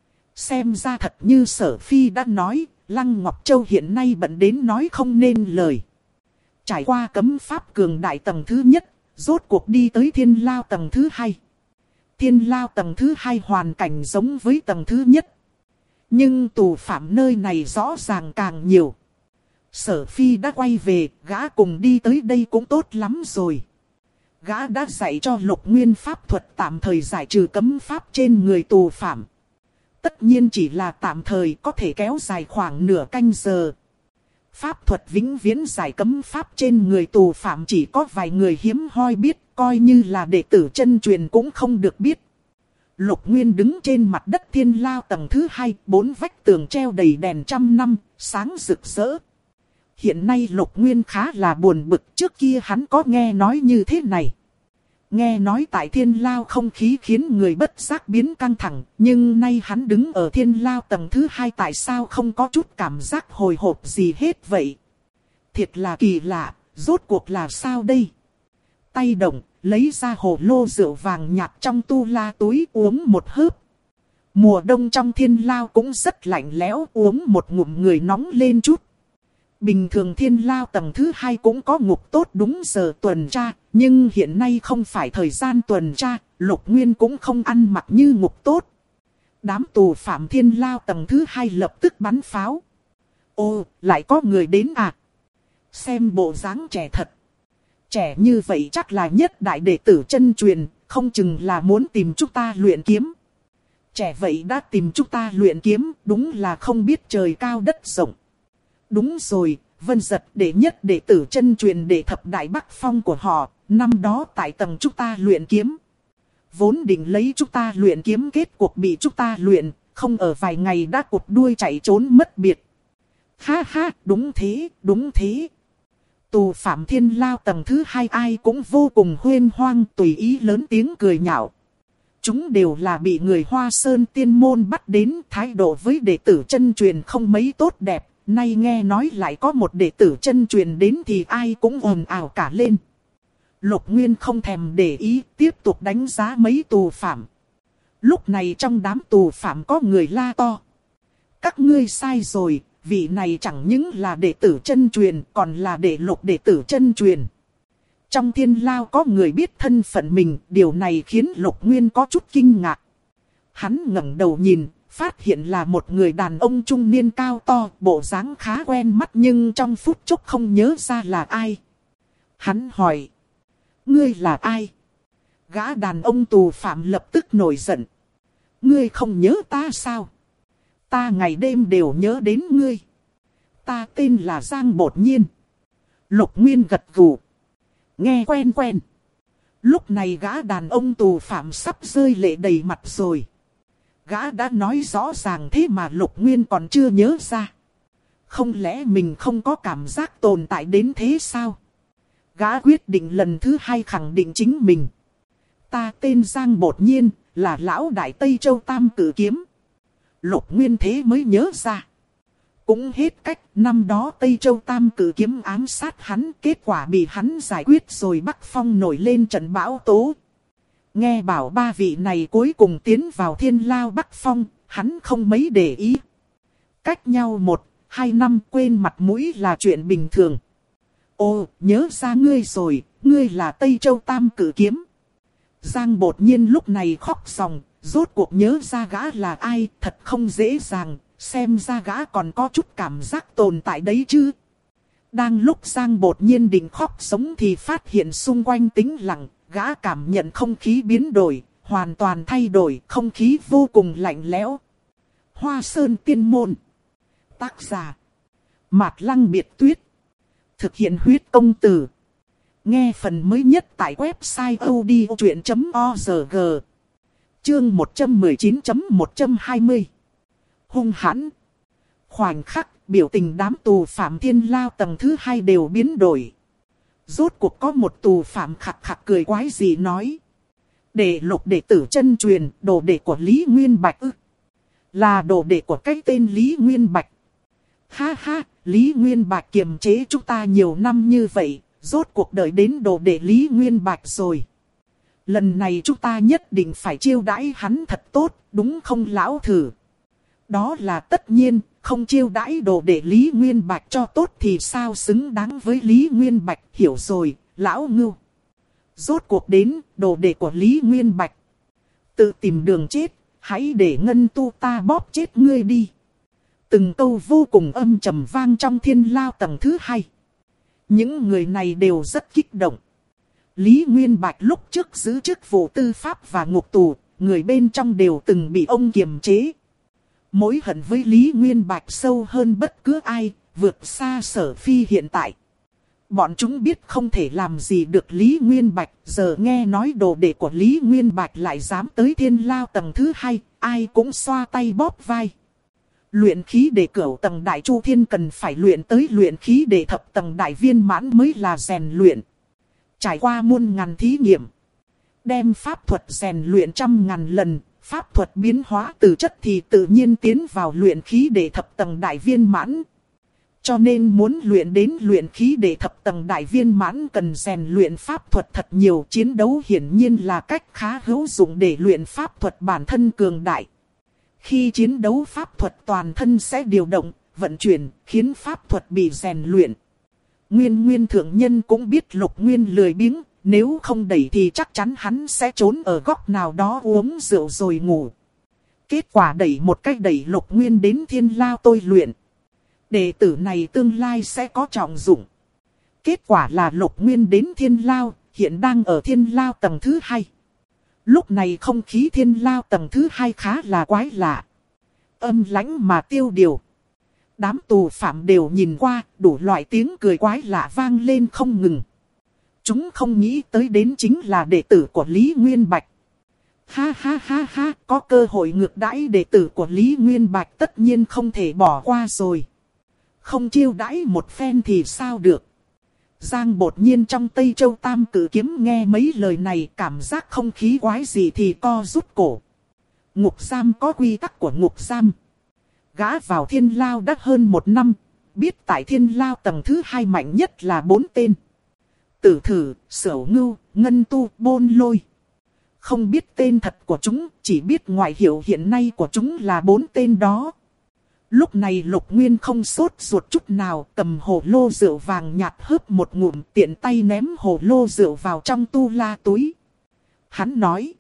Xem ra thật như Sở Phi đã nói, Lăng Ngọc Châu hiện nay bận đến nói không nên lời. Trải qua cấm pháp cường đại tầng thứ nhất, rốt cuộc đi tới Thiên Lao tầng thứ hai. Thiên Lao tầng thứ hai hoàn cảnh giống với tầng thứ nhất. Nhưng tù phạm nơi này rõ ràng càng nhiều. Sở Phi đã quay về, gã cùng đi tới đây cũng tốt lắm rồi. Gã đã dạy cho Lục Nguyên pháp thuật tạm thời giải trừ cấm pháp trên người tù phạm. Tất nhiên chỉ là tạm thời, có thể kéo dài khoảng nửa canh giờ. Pháp thuật vĩnh viễn giải cấm pháp trên người tù phạm chỉ có vài người hiếm hoi biết, coi như là đệ tử chân truyền cũng không được biết. Lục Nguyên đứng trên mặt đất Thiên Lao tầng thứ hai, bốn vách tường treo đầy đèn 100 năm, sáng rực rỡ. Hiện nay Lục Nguyên khá là buồn bực, trước kia hắn có nghe nói như thế này. Nghe nói tại Thiên Lao không khí khiến người bất giác biến căng thẳng, nhưng nay hắn đứng ở Thiên Lao tầng thứ hai tại sao không có chút cảm giác hồi hộp gì hết vậy? Thiệt là kỳ lạ, rốt cuộc là sao đây? Tay động, lấy ra hồ lô rượu vàng nhạt trong tu la túi uống một hớp. Mùa đông trong Thiên Lao cũng rất lạnh lẽo, uống một ngụm người nóng lên chút. Bình thường Thiên Lao tầng thứ hai cũng có ngục tốt đúng giờ tuần tra, nhưng hiện nay không phải thời gian tuần tra, Lục Nguyên cũng không ăn mặc như ngục tốt. Đám tù phạm Thiên Lao tầng thứ hai lập tức bắn pháo. Ô, lại có người đến à? Xem bộ dáng trẻ thật. Trẻ như vậy chắc là nhất đại đệ tử chân truyền, không chừng là muốn tìm chúng ta luyện kiếm. Trẻ vậy đã tìm chúng ta luyện kiếm, đúng là không biết trời cao đất rộng. Đúng rồi, Vân Giật đệ nhất đệ tử chân truyền đệ thập đại Bắc Phong của họ, năm đó tại tầng chúng ta luyện kiếm. Vốn định lấy chúng ta luyện kiếm, kết cuộc bị chúng ta luyện, không ở vài ngày đã cụt đuôi chạy trốn mất biệt. Ha ha, đúng thế, đúng thế. Tù phạm thiên lao tầng thứ 2 ai cũng vô cùng huyên hoang tùy ý lớn tiếng cười nhạo. Chúng đều là bị người Hoa Sơn tiên môn bắt đến, thái độ với đệ tử chân truyền không mấy tốt đẹp. Nay nghe nói lại có một đệ tử chân truyền đến thì ai cũng ồn ào cả lên. Lục Nguyên không thèm để ý, tiếp tục đánh giá mấy tù phạm. Lúc này trong đám tù phạm có người la to. Các ngươi sai rồi, vị này chẳng những là đệ tử chân truyền, còn là đệ lục đệ tử chân truyền. Trong thiên lao có người biết thân phận mình, điều này khiến Lục Nguyên có chút kinh ngạc. Hắn ngẩng đầu nhìn, phát hiện là một người đàn ông trung niên cao to, bộ dáng khá quen mắt nhưng trong phút chốc không nhớ ra là ai. Hắn hỏi, ngươi là ai? Gã đàn ông tù phạm lập tức nổi giận. Ngươi không nhớ ta sao? Ta ngày đêm đều nhớ đến ngươi. Ta tên là Giang Bột Nhiên. Lục Nguyên gật gù. Nghe quen quen. Lúc này gã đàn ông tù phạm sắp rơi lệ đầy mặt rồi. Gã đã nói rõ ràng thế mà Lục Nguyên còn chưa nhớ ra. Không lẽ mình không có cảm giác tồn tại đến thế sao? Gã quyết định lần thứ 2 khẳng định chính mình. Ta tên Giang Bột Nhiên, là lão đại Tây Châu Tam Cử Kiếm. Lục Nguyên thế mới nhớ ra. Cũng hết cách, năm đó Tây Châu Tam Cử Kiếm ám sát hắn, kết quả bị hắn giải quyết rồi Bắc Phong nổi lên trận bão tố. Nghe bảo ba vị này cuối cùng tiến vào thiên lao Bắc Phong, hắn không mấy để ý. Cách nhau 1-2 năm quên mặt mũi là chuyện bình thường. Ồ, nhớ ra ngươi rồi, ngươi là Tây Châu Tam Cử Kiếm. Giang Bột Nhiên lúc này khóc ròng, rốt cuộc nhớ ra gã là ai, thật không dễ dàng, xem ra gã còn có chút cảm giác tồn tại đấy chứ. Đang lúc Giang Bột Nhiên định khóc sống thì phát hiện xung quanh tĩnh lặng, gã cảm nhận không khí biến đổi, hoàn toàn thay đổi, không khí vô cùng lạnh lẽo. Hoa Sơn Tiên Môn. Tác giả Mạt Lăng Biệt Tuyết. Thực hiện huyết công từ. Nghe phần mới nhất tại website odchuyện.org. Chương 119.120. Hung hãn. Khoảnh khắc, biểu tình đám tù phạm thiên lao tầng thứ 2 đều biến đổi. Rốt cuộc có một tù phạm khặc khặc cười quái gì nói. Đệ lục đệ tử chân truyền, đồ đệ của Lý Nguyên Bạch ư? Là đồ đệ của cái tên Lý Nguyên Bạch. Ha ha, Lý Nguyên Bạch kiềm chế chúng ta nhiều năm như vậy, rốt cuộc đợi đến đồ đệ Lý Nguyên Bạch rồi. Lần này chúng ta nhất định phải chiêu đãi hắn thật tốt, đúng không lão thử? Đó là tất nhiên, không chiêu đãi đồ đệ Lý Nguyên Bạch cho tốt thì sao xứng đáng với Lý Nguyên Bạch, hiểu rồi, lão ngưu. Rốt cuộc đến, đồ đệ của Lý Nguyên Bạch. Tự tìm đường chết, hãy để ngân tu ta bóp chết ngươi đi. Từng câu vô cùng âm trầm vang trong thiên lao tầng thứ 2. Những người này đều rất kích động. Lý Nguyên Bạch lúc trước giữ chức vụ tư pháp và ngục tù, người bên trong đều từng bị ông kiềm chế. Mối hận với Lý Nguyên Bạch sâu hơn bất cứ ai, vượt xa Sở Phi hiện tại. Bọn chúng biết không thể làm gì được Lý Nguyên Bạch, giờ nghe nói đồ đệ của Lý Nguyên Bạch lại dám tới thiên lao tầng thứ 2, ai cũng xoa tay bóp vai. Luyện khí để cửu tầng đại chu thiên cần phải luyện tới luyện khí để thập tầng đại viên mãn mới là rèn luyện. Trải qua muôn ngàn thí nghiệm, đem pháp thuật rèn luyện trăm ngàn lần, pháp thuật biến hóa từ chất thì tự nhiên tiến vào luyện khí để thập tầng đại viên mãn. Cho nên muốn luyện đến luyện khí để thập tầng đại viên mãn cần rèn luyện pháp thuật thật nhiều. Chiến đấu hiển nhiên là cách khá hữu dụng để luyện pháp thuật bản thân cường đại. Khi chiến đấu pháp thuật toàn thân sẽ điều động, vận chuyển, khiến pháp thuật bị rèn luyện. Nguyên thượng nhân cũng biết Lục Nguyên lười biếng, nếu không đẩy thì chắc chắn hắn sẽ trốn ở góc nào đó uống rượu rồi ngủ. Kết quả đẩy một cách đẩy Lục Nguyên đến thiên lao tôi luyện. Đệ tử này tương lai sẽ có trọng dụng. Kết quả là Lục Nguyên đến thiên lao, hiện đang ở thiên lao tầng thứ 2. Lúc này không khí thiên lao tầng thứ 2 khá là quái lạ. Âm lãnh mà tiêu điều. Đám tù phạm đều nhìn qua, đủ loại tiếng cười quái lạ vang lên không ngừng. Chúng không nghĩ tới đến chính là đệ tử của Lý Nguyên Bạch. Ha ha ha ha, có cơ hội ngược đãi đệ tử của Lý Nguyên Bạch tất nhiên không thể bỏ qua rồi. không chiêu đãi một phen thì sao được. Giang Bột Nhiên trong Tây Châu Tam Cử Kiếm nghe mấy lời này cảm giác không khí quái gì thì co rút cổ. Ngục giam có quy tắc của ngục giam. Gã vào thiên lao đã hơn 1 năm, biết tại thiên lao tầng thứ 2 mạnh nhất là 4 tên. Tử Thử, Sửu Ngưu, Ngân Tu, Bôn Lôi. Không biết tên thật của chúng, chỉ biết ngoại hiệu hiện nay của chúng là 4 tên đó. Lúc này Lục Nguyên không sốt ruột chút nào, cầm hồ lô rượu vàng nhạt hớp một ngụm, tiện tay ném hồ lô rượu vào trong tu la túi. Hắn nói,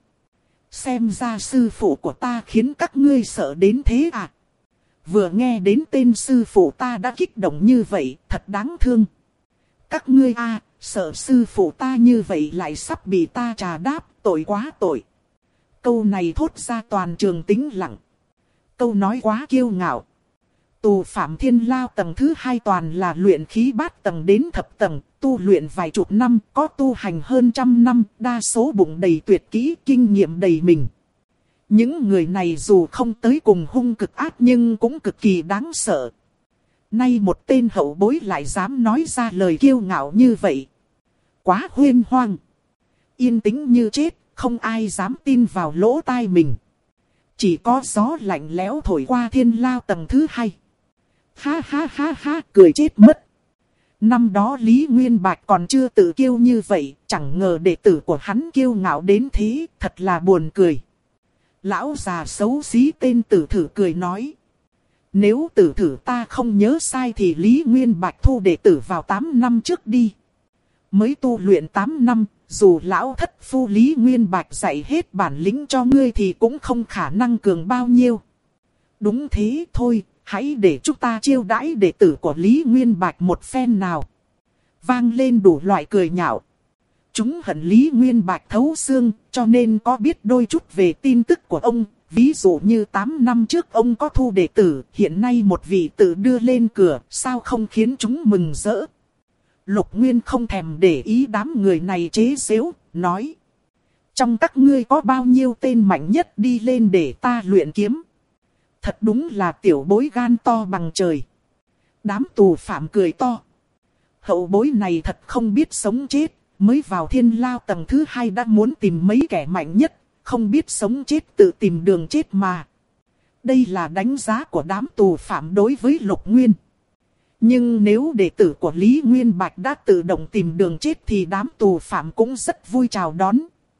xem ra sư phụ của ta khiến các ngươi sợ đến thế à? Vừa nghe đến tên sư phụ ta đã kích động như vậy, thật đáng thương. Các ngươi sợ sư phụ ta như vậy lại sắp bị ta trà đáp, tội quá tội. Câu này thốt ra toàn trường tĩnh lặng. Câu nói quá kiêu ngạo. Tù phạm thiên lao tầng thứ 2 toàn là luyện khí bát tầng đến thập tầng, tu luyện vài chục năm, có tu hành hơn 100 năm, đa số bụng đầy tuyệt kỹ, kinh nghiệm đầy mình. Những người này dù không tới cùng hung cực ác nhưng cũng cực kỳ đáng sợ. Nay một tên hậu bối lại dám nói ra lời kiêu ngạo như vậy. Quá huyên hoang. Yên tĩnh như chết, không ai dám tin vào lỗ tai mình. Chỉ có gió lạnh lẽo thổi qua thiên lao tầng thứ 2. Ha ha ha ha, cười chết mất. Năm đó Lý Nguyên Bạch còn chưa tự kiêu như vậy, chẳng ngờ đệ tử của hắn kiêu ngạo đến thế, thật là buồn cười. Lão già xấu xí tên Tử Thử cười nói. Nếu Tử Thử ta không nhớ sai thì Lý Nguyên Bạch thu đệ tử vào 8 năm trước đi. Mới tu luyện 8 năm, dù lão thất phu Lý Nguyên Bạch dạy hết bản lĩnh cho ngươi thì cũng không khả năng cường bao nhiêu. Đúng thế thôi, hãy để chúng ta chiêu đãi đệ tử của Lý Nguyên Bạch một phen nào. Vang lên đủ loại cười nhạo. Chúng hận Lý Nguyên Bạch thấu xương, cho nên có biết đôi chút về tin tức của ông. Ví dụ như 8 năm trước ông có thu đệ tử, hiện nay một vị tự đưa lên cửa, sao không khiến chúng mừng rỡ. Lục Nguyên không thèm để ý đám người này chế giễu, nói. Trong các ngươi có bao nhiêu tên mạnh nhất đi lên để ta luyện kiếm. Thật đúng là tiểu bối gan to bằng trời. Đám tù phạm cười to. Hậu bối này thật không biết sống chết, mới vào thiên lao tầng thứ 2 đã muốn tìm mấy kẻ mạnh nhất, không biết sống chết tự tìm đường chết mà. Đây là đánh giá của đám tù phạm đối với Lục Nguyên. Nhưng nếu đệ tử của Lý Nguyên Bạch đã tự động tìm đường chết thì đám tù phạm cũng rất vui chào đón.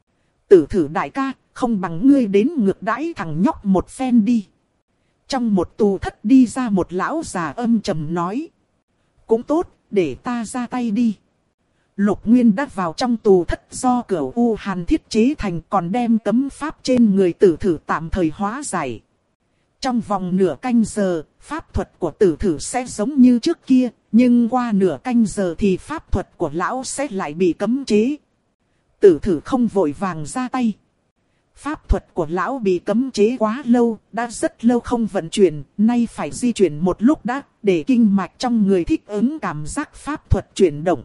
Tử Thử đại ca, không bằng ngươi đến ngược đãi thằng nhóc một phen đi. Trong một tù thất đi ra một lão già âm trầm nói. Cũng tốt, để ta ra tay đi. Lục Nguyên đã vào trong tù thất do Cửu U Hàn thiết chế thành, còn đem cấm pháp trên người Tử Thử tạm thời hóa giải. Trong vòng nửa canh giờ, pháp thuật của Tử Thử sẽ giống như trước kia, nhưng qua nửa canh giờ thì pháp thuật của lão sẽ lại bị cấm chế. Tử Thử không vội vàng ra tay. Pháp thuật của lão bị cấm chế quá lâu, đã rất lâu không vận chuyển, nay phải di chuyển một lúc đã, để kinh mạch trong người thích ứng cảm giác pháp thuật chuyển động.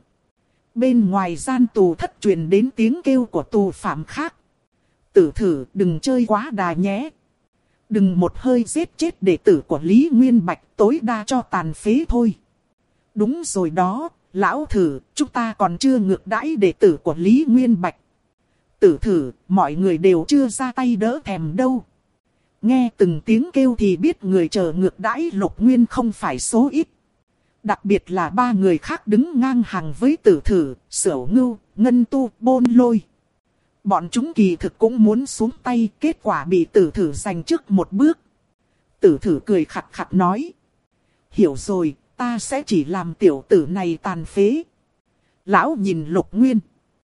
Bên ngoài gian tù thất truyền đến tiếng kêu của tù phạm khác. Tử Thử đừng chơi quá đà nhé. Đừng một hơi giết chết đệ tử của Lý Nguyên Bạch, tối đa cho tàn phế thôi. Đúng rồi đó, lão Thử, chúng ta còn chưa ngược đãi đệ tử của Lý Nguyên Bạch. Tử Thử, mọi người đều chưa ra tay đỡ thèm đâu. Nghe từng tiếng kêu thì biết người chờ ngược đãi Lục Nguyên không phải số ít. Đặc biệt là 3 người khác đứng ngang hàng với Tử Thử, Sửu Ngưu, Ngân Tu, Bôn Lôi. Bọn chúng kỳ thực cũng muốn xuống tay, kết quả bị Tử Thử giành trước một bước. Tử Thử cười khặt khặt nói. Hiểu rồi, ta sẽ chỉ làm tiểu tử này tàn phế. Lão nhìn Lục Nguyên.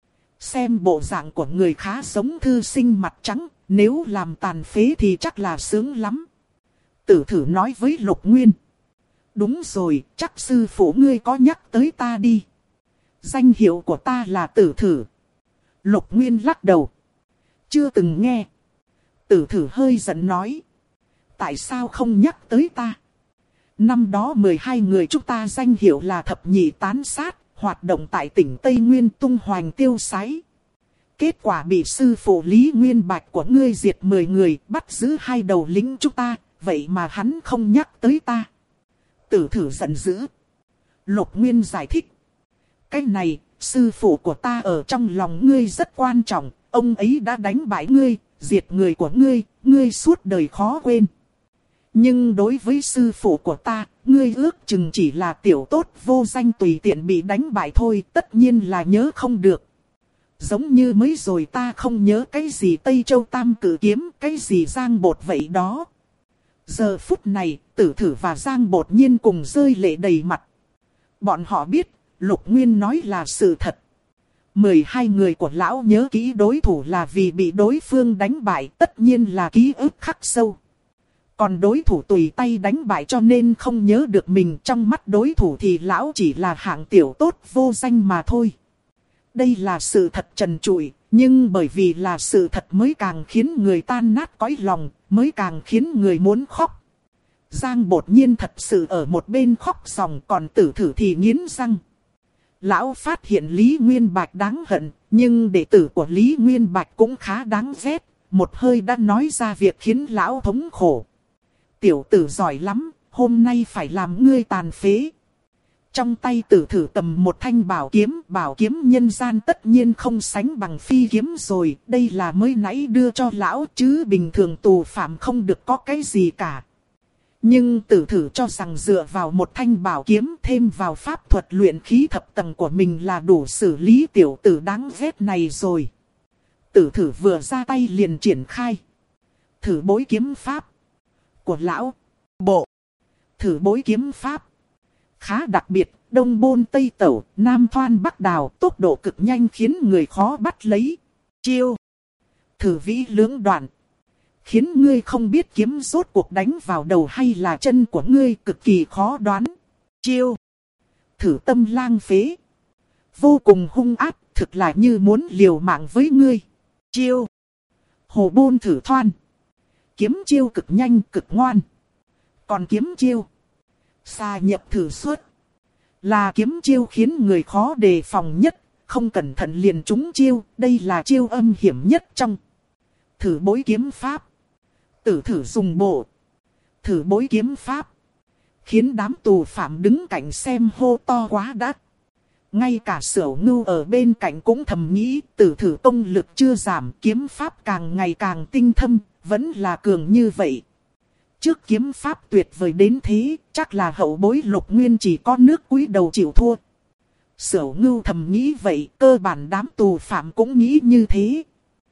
Xem bộ dạng của người khá giống thư sinh mặt trắng, nếu làm tàn phế thì chắc là sướng lắm. Tử Thử nói với Lục Nguyên. Đúng rồi, chắc sư phụ ngươi có nhắc tới ta đi. Danh hiệu của ta là Tử Thử. Lục Nguyên lắc đầu. Chưa từng nghe. Tử Thử hơi giận nói. Tại sao không nhắc tới ta? Năm đó 12 người chúng ta danh hiệu là thập nhị tán sát, hoạt động tại tỉnh Tây Nguyên tung hoành tiêu sái. Kết quả bị sư phụ Lý Nguyên Bạch của ngươi diệt 10 người, bắt giữ 2 đầu lĩnh chúng ta, vậy mà hắn không nhắc tới ta. Tử thử giận dữ. Lục Nguyên giải thích. Cái này, sư phụ của ta ở trong lòng ngươi rất quan trọng. Ông ấy đã đánh bại ngươi, diệt người của ngươi, ngươi suốt đời khó quên. Nhưng đối với sư phụ của ta, ngươi ước chừng chỉ là tiểu tốt vô danh tùy tiện bị đánh bại thôi, tất nhiên là nhớ không được. Giống như mới rồi ta không nhớ cái gì Tây Châu Tam Cử Kiếm, cái gì Giang Bột vậy đó. Giờ phút này, Tử thử và Giang Bột Nhiên cùng rơi lệ đầy mặt. Bọn họ biết, Lục Nguyên nói là sự thật. 12 người của lão nhớ kỹ đối thủ là vì bị đối phương đánh bại, tất nhiên là ký ức khắc sâu. Còn đối thủ tùy tay đánh bại cho nên không nhớ được mình, trong mắt đối thủ thì lão chỉ là hạng tiểu tốt vô danh mà thôi. Đây là sự thật trần trụi, nhưng bởi vì là sự thật mới càng khiến người tan nát cõi lòng, mới càng khiến người muốn khóc. Giang Bột Nhiên thật sự ở một bên khóc ròng, còn Tử thử thì nghiến răng. Lão phát hiện Lý Nguyên Bạch đáng hận, nhưng đệ tử của Lý Nguyên Bạch cũng khá đáng ghét, một hơi đã nói ra việc khiến lão thống khổ. Tiểu tử giỏi lắm, hôm nay phải làm ngươi tàn phế. Trong tay Tử thử cầm một thanh bảo kiếm nhân gian tất nhiên không sánh bằng phi kiếm rồi, đây là mới nãy đưa cho lão chứ bình thường tù phạm không được có cái gì cả. Nhưng Tử thử cho rằng dựa vào một thanh bảo kiếm thêm vào pháp thuật luyện khí thập tầng của mình là đủ xử lý tiểu tử đáng ghét này rồi. Tử thử vừa ra tay liền triển khai thử bối kiếm pháp của lão bộ. Thử bối kiếm pháp khá đặc biệt, đông bôn tây tẩu, nam thoan bắc đào, tốc độ cực nhanh khiến người khó bắt lấy. Chiêu thử vĩ lưỡng đoạn, khiến ngươi không biết kiếm rốt cuộc đánh vào đầu hay là chân của ngươi, cực kỳ khó đoán. Chiêu thử tâm lang phế, vô cùng hung ác, thực là như muốn liều mạng với ngươi. Chiêu hồ bôn thử thoan, kiếm chiêu cực nhanh cực ngoan. Còn kiếm chiêu xà nhập thử xuất, là kiếm chiêu khiến người khó đề phòng nhất, không cẩn thận liền trúng chiêu, đây là chiêu âm hiểm nhất trong thử bối kiếm pháp. Tử thử dùng bộ thử bối kiếm pháp, khiến đám tù phạm đứng cạnh xem hô to quá đắt. Ngay cả Sửu Ngưu ở bên cạnh cũng thầm nghĩ, Tử thử công lực chưa giảm, kiếm pháp càng ngày càng tinh thâm, vẫn là cường như vậy. Trước kiếm pháp tuyệt vời đến thế, chắc là hậu bối Lục Nguyên chỉ có nước cúi đầu chịu thua. Sửu Ngưu thầm nghĩ vậy, cơ bản đám tù phạm cũng nghĩ như thế.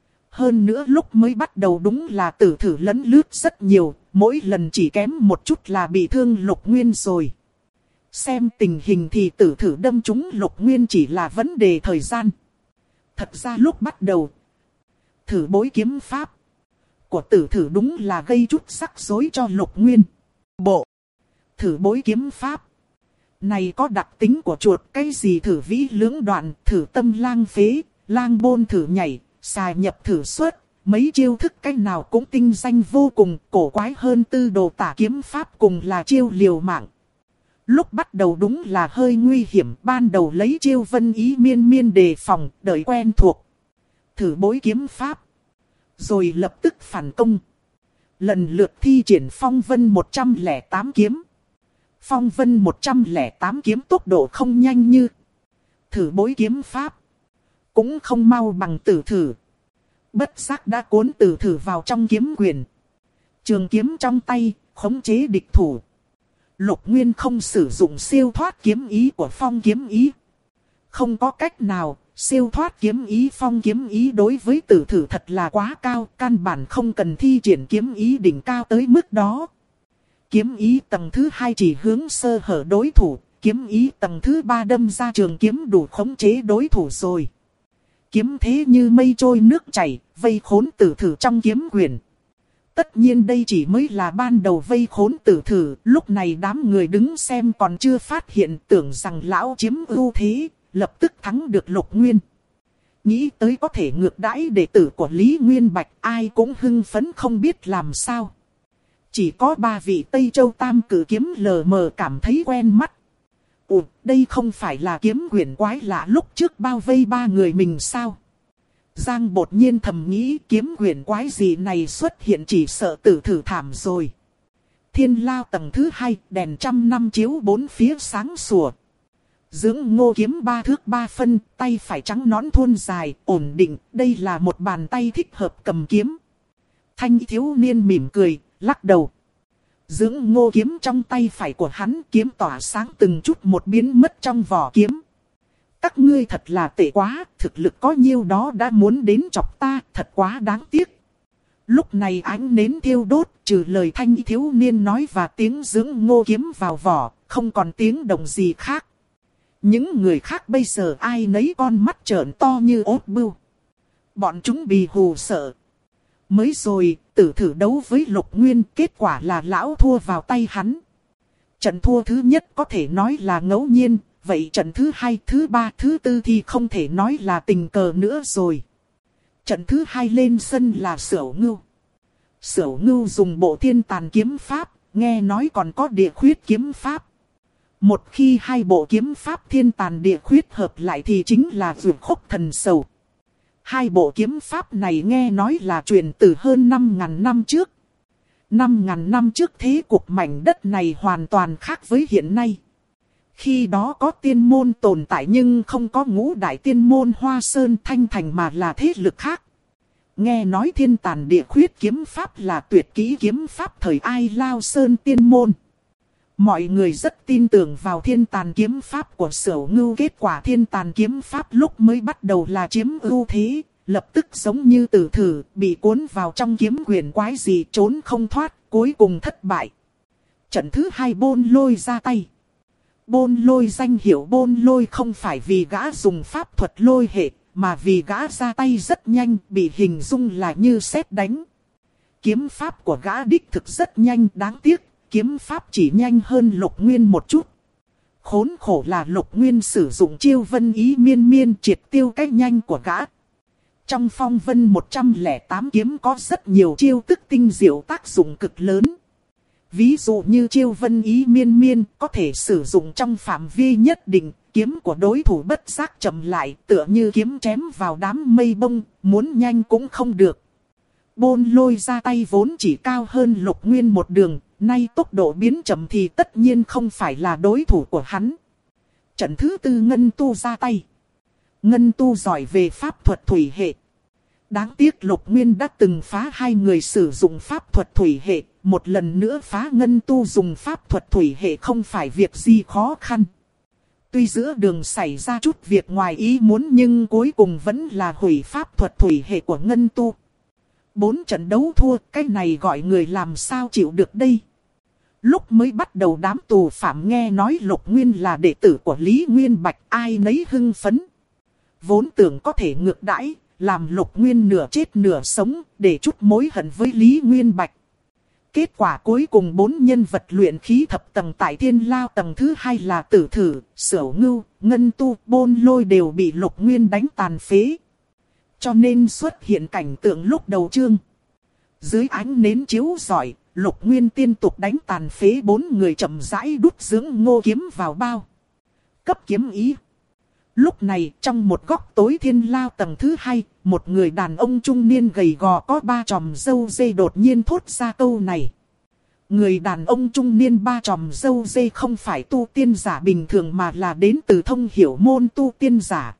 Hơn nữa lúc mới bắt đầu đúng là Tử thử lấn lướt rất nhiều, mỗi lần chỉ kém một chút là bị thương Lục Nguyên rồi. Xem tình hình thì Tử thử đâm trúng Lục Nguyên chỉ là vấn đề thời gian. Thật ra lúc bắt đầu, thử bối kiếm pháp của Tử thử đúng là gây chút rắc rối cho Lục Nguyên. Bộ thử bối kiếm pháp này có đặc tính của chuột, cái gì thử vĩ lưỡng đoạn, thử tâm lang phế, lang bôn thử nhảy, xà nhập thử xuất, mấy chiêu thức cách nào cũng tinh danh vô cùng, cổ quái hơn Tư Đồ Tả kiếm pháp cùng là chiêu liều mạng. Lúc bắt đầu đúng là hơi nguy hiểm, ban đầu lấy chiêu vân ý miên miên đề phòng, đợi quen thuộc. Thử bối kiếm pháp, rồi lập tức phản công. Lần lượt thi triển phong vân 108 kiếm. Phong vân 108 kiếm tốc độ không nhanh như thử bối kiếm pháp, cũng không mau bằng Tử thử. Bất giác đã cuốn Tử thử vào trong kiếm quyền. Trường kiếm trong tay, khống chế địch thủ. Lục Nguyên không sử dụng siêu thoát kiếm ý của phong kiếm ý. Không có cách nào, siêu thoát kiếm ý phong kiếm ý đối với Tử thử thật là quá cao, căn bản không cần thi triển kiếm ý đỉnh cao tới mức đó. Kiếm ý tầng thứ 2 chỉ hướng sơ hở đối thủ, kiếm ý tầng thứ 3 đâm ra trường kiếm đủ khống chế đối thủ rồi. Kiếm thế như mây trôi nước chảy, vây khốn Tử thử trong kiếm quyền. Tất nhiên đây chỉ mới là ban đầu vây khốn Tử thử, lúc này đám người đứng xem còn chưa phát hiện, tưởng rằng lão chiếm ưu thế, lập tức thắng được Lục Nguyên. Nghĩ tới có thể ngược đãi đệ tử của Lý Nguyên Bạch, ai cũng hưng phấn không biết làm sao. Chỉ có 3 vị Tây Châu Tam Cử Kiếm lờ mờ cảm thấy quen mắt. Ủa, đây không phải là kiếm quyển quái lạ lúc trước bao vây 3 người mình sao? Giang Bột Nhiên thầm nghĩ kiếm quyển quái gì này xuất hiện chỉ sợ Tử thử thảm rồi. Thiên lao tầng thứ 2, đèn trăm năm chiếu bốn phía sáng sủa. Dưỡng Ngô kiếm 3 thước 3 phân, tay phải trắng nõn thuôn dài, ổn định, đây là một bàn tay thích hợp cầm kiếm. Thanh thiếu niên mỉm cười, lắc đầu. Dưỡng Ngô kiếm trong tay phải của hắn, kiếm tỏa sáng từng chút một biến mất trong vỏ kiếm. Các ngươi thật là tệ quá, thực lực có nhiêu đó đã muốn đến chọc ta, thật quá đáng tiếc. Lúc này ánh nến thiêu đốt, trừ lời thanh thiếu niên nói và tiếng Dưỡng Ngô kiếm vào vỏ, không còn tiếng động gì khác. Những người khác bây giờ ai nấy con mắt trợn to như ốt bươu. Bọn chúng bị hù sợ. Mới rồi, tử thử đấu với Lục Nguyên, kết quả là lão thua vào tay hắn. Trận thua thứ nhất có thể nói là ngẫu nhiên, vậy trận thứ 2, thứ 3, thứ 4 thì không thể nói là tình cờ nữa rồi. Trận thứ 2 lên sân là Sửu Ngưu. Sửu Ngưu dùng bộ thiên tàn kiếm pháp, nghe nói còn có địa khuyết kiếm pháp. Một khi hai bộ kiếm pháp thiên tàn địa khuyết hợp lại thì chính là vượt khúc thần sầu. Hai bộ kiếm pháp này nghe nói là truyền từ hơn 5.000 năm trước. 5.000 năm trước thế cục mảnh đất này hoàn toàn khác với hiện nay. Khi đó có tiên môn tồn tại nhưng không có ngũ đại tiên môn Hoa Sơn Thanh Thành mà là thế lực khác. Nghe nói thiên tàn địa khuyết kiếm pháp là tuyệt kỹ kiếm pháp thời Ai Lao Sơn tiên môn. Mọi người rất tin tưởng vào thiên tàn kiếm pháp của Sửu Ngưu. Kết quả thiên tàn kiếm pháp lúc mới bắt đầu là chiếm ưu thế, lập tức giống như tử thử, bị cuốn vào trong kiếm quyền quái dị trốn không thoát, cuối cùng thất bại. Trận thứ 2 Bôn Lôi ra tay. Bôn Lôi danh hiệu Bôn Lôi không phải vì gã dùng pháp thuật lôi hệ, mà vì gã ra tay rất nhanh, bị hình dung là như sét đánh. Kiếm pháp của gã đích thực rất nhanh, đáng tiếc. Kiếm pháp chỉ nhanh hơn Lục Nguyên một chút. Khốn khổ là Lục Nguyên sử dụng chiêu vân ý miên miên triệt tiêu cách nhanh của gã. Trong phong vân 108 kiếm có rất nhiều chiêu tức tinh diệu tác dụng cực lớn. Ví dụ như chiêu vân ý miên miên có thể sử dụng trong phạm vi nhất định. Kiếm của đối thủ bất giác chậm lại, tựa như kiếm chém vào đám mây bông, muốn nhanh cũng không được. Bôn Lôi ra tay vốn chỉ cao hơn Lục Nguyên một đường. Nay tốc độ biến chậm thì tất nhiên không phải là đối thủ của hắn. Trận thứ 4 Ngân Tu ra tay. Ngân Tu giỏi về pháp thuật thủy hệ. Đáng tiếc Lục Nguyên đã từng phá hai người sử dụng pháp thuật thủy hệ. Một lần nữa phá Ngân Tu dùng pháp thuật thủy hệ không phải việc gì khó khăn. Tuy giữa đường xảy ra chút việc ngoài ý muốn nhưng cuối cùng vẫn là hủy pháp thuật thủy hệ của Ngân Tu. 4 trận đấu thua, cái này gọi người làm sao chịu được đây. Lúc mới bắt đầu đám tù phạm nghe nói Lục Nguyên là đệ tử của Lý Nguyên Bạch, ai nấy hưng phấn. Vốn tưởng có thể ngược đãi, làm Lục Nguyên nửa chết nửa sống, để chút mối hận với Lý Nguyên Bạch. Kết quả cuối cùng 4 nhân vật luyện khí thập tầng tại Thiên Lao tầng thứ 2 là Tử Thử, Sửu Ngưu, Ngân Tu, Bôn Lôi đều bị Lục Nguyên đánh tàn phế. Cho nên xuất hiện cảnh tượng lúc đầu chương. Dưới ánh nến chiếu rọi, Lục Nguyên liên tục đánh tàn phế 4 người, chậm rãi đút Dưỡng Ngô kiếm vào bao. Cấp kiếm ý. Lúc này trong một góc tối Thiên Lao tầng thứ 2, một người đàn ông trung niên gầy gò có 3 chòm râu dê đột nhiên thốt ra câu này. Người đàn ông trung niên 3 chòm râu dê không phải tu tiên giả bình thường mà là đến từ Thông Hiểu môn tu tiên giả.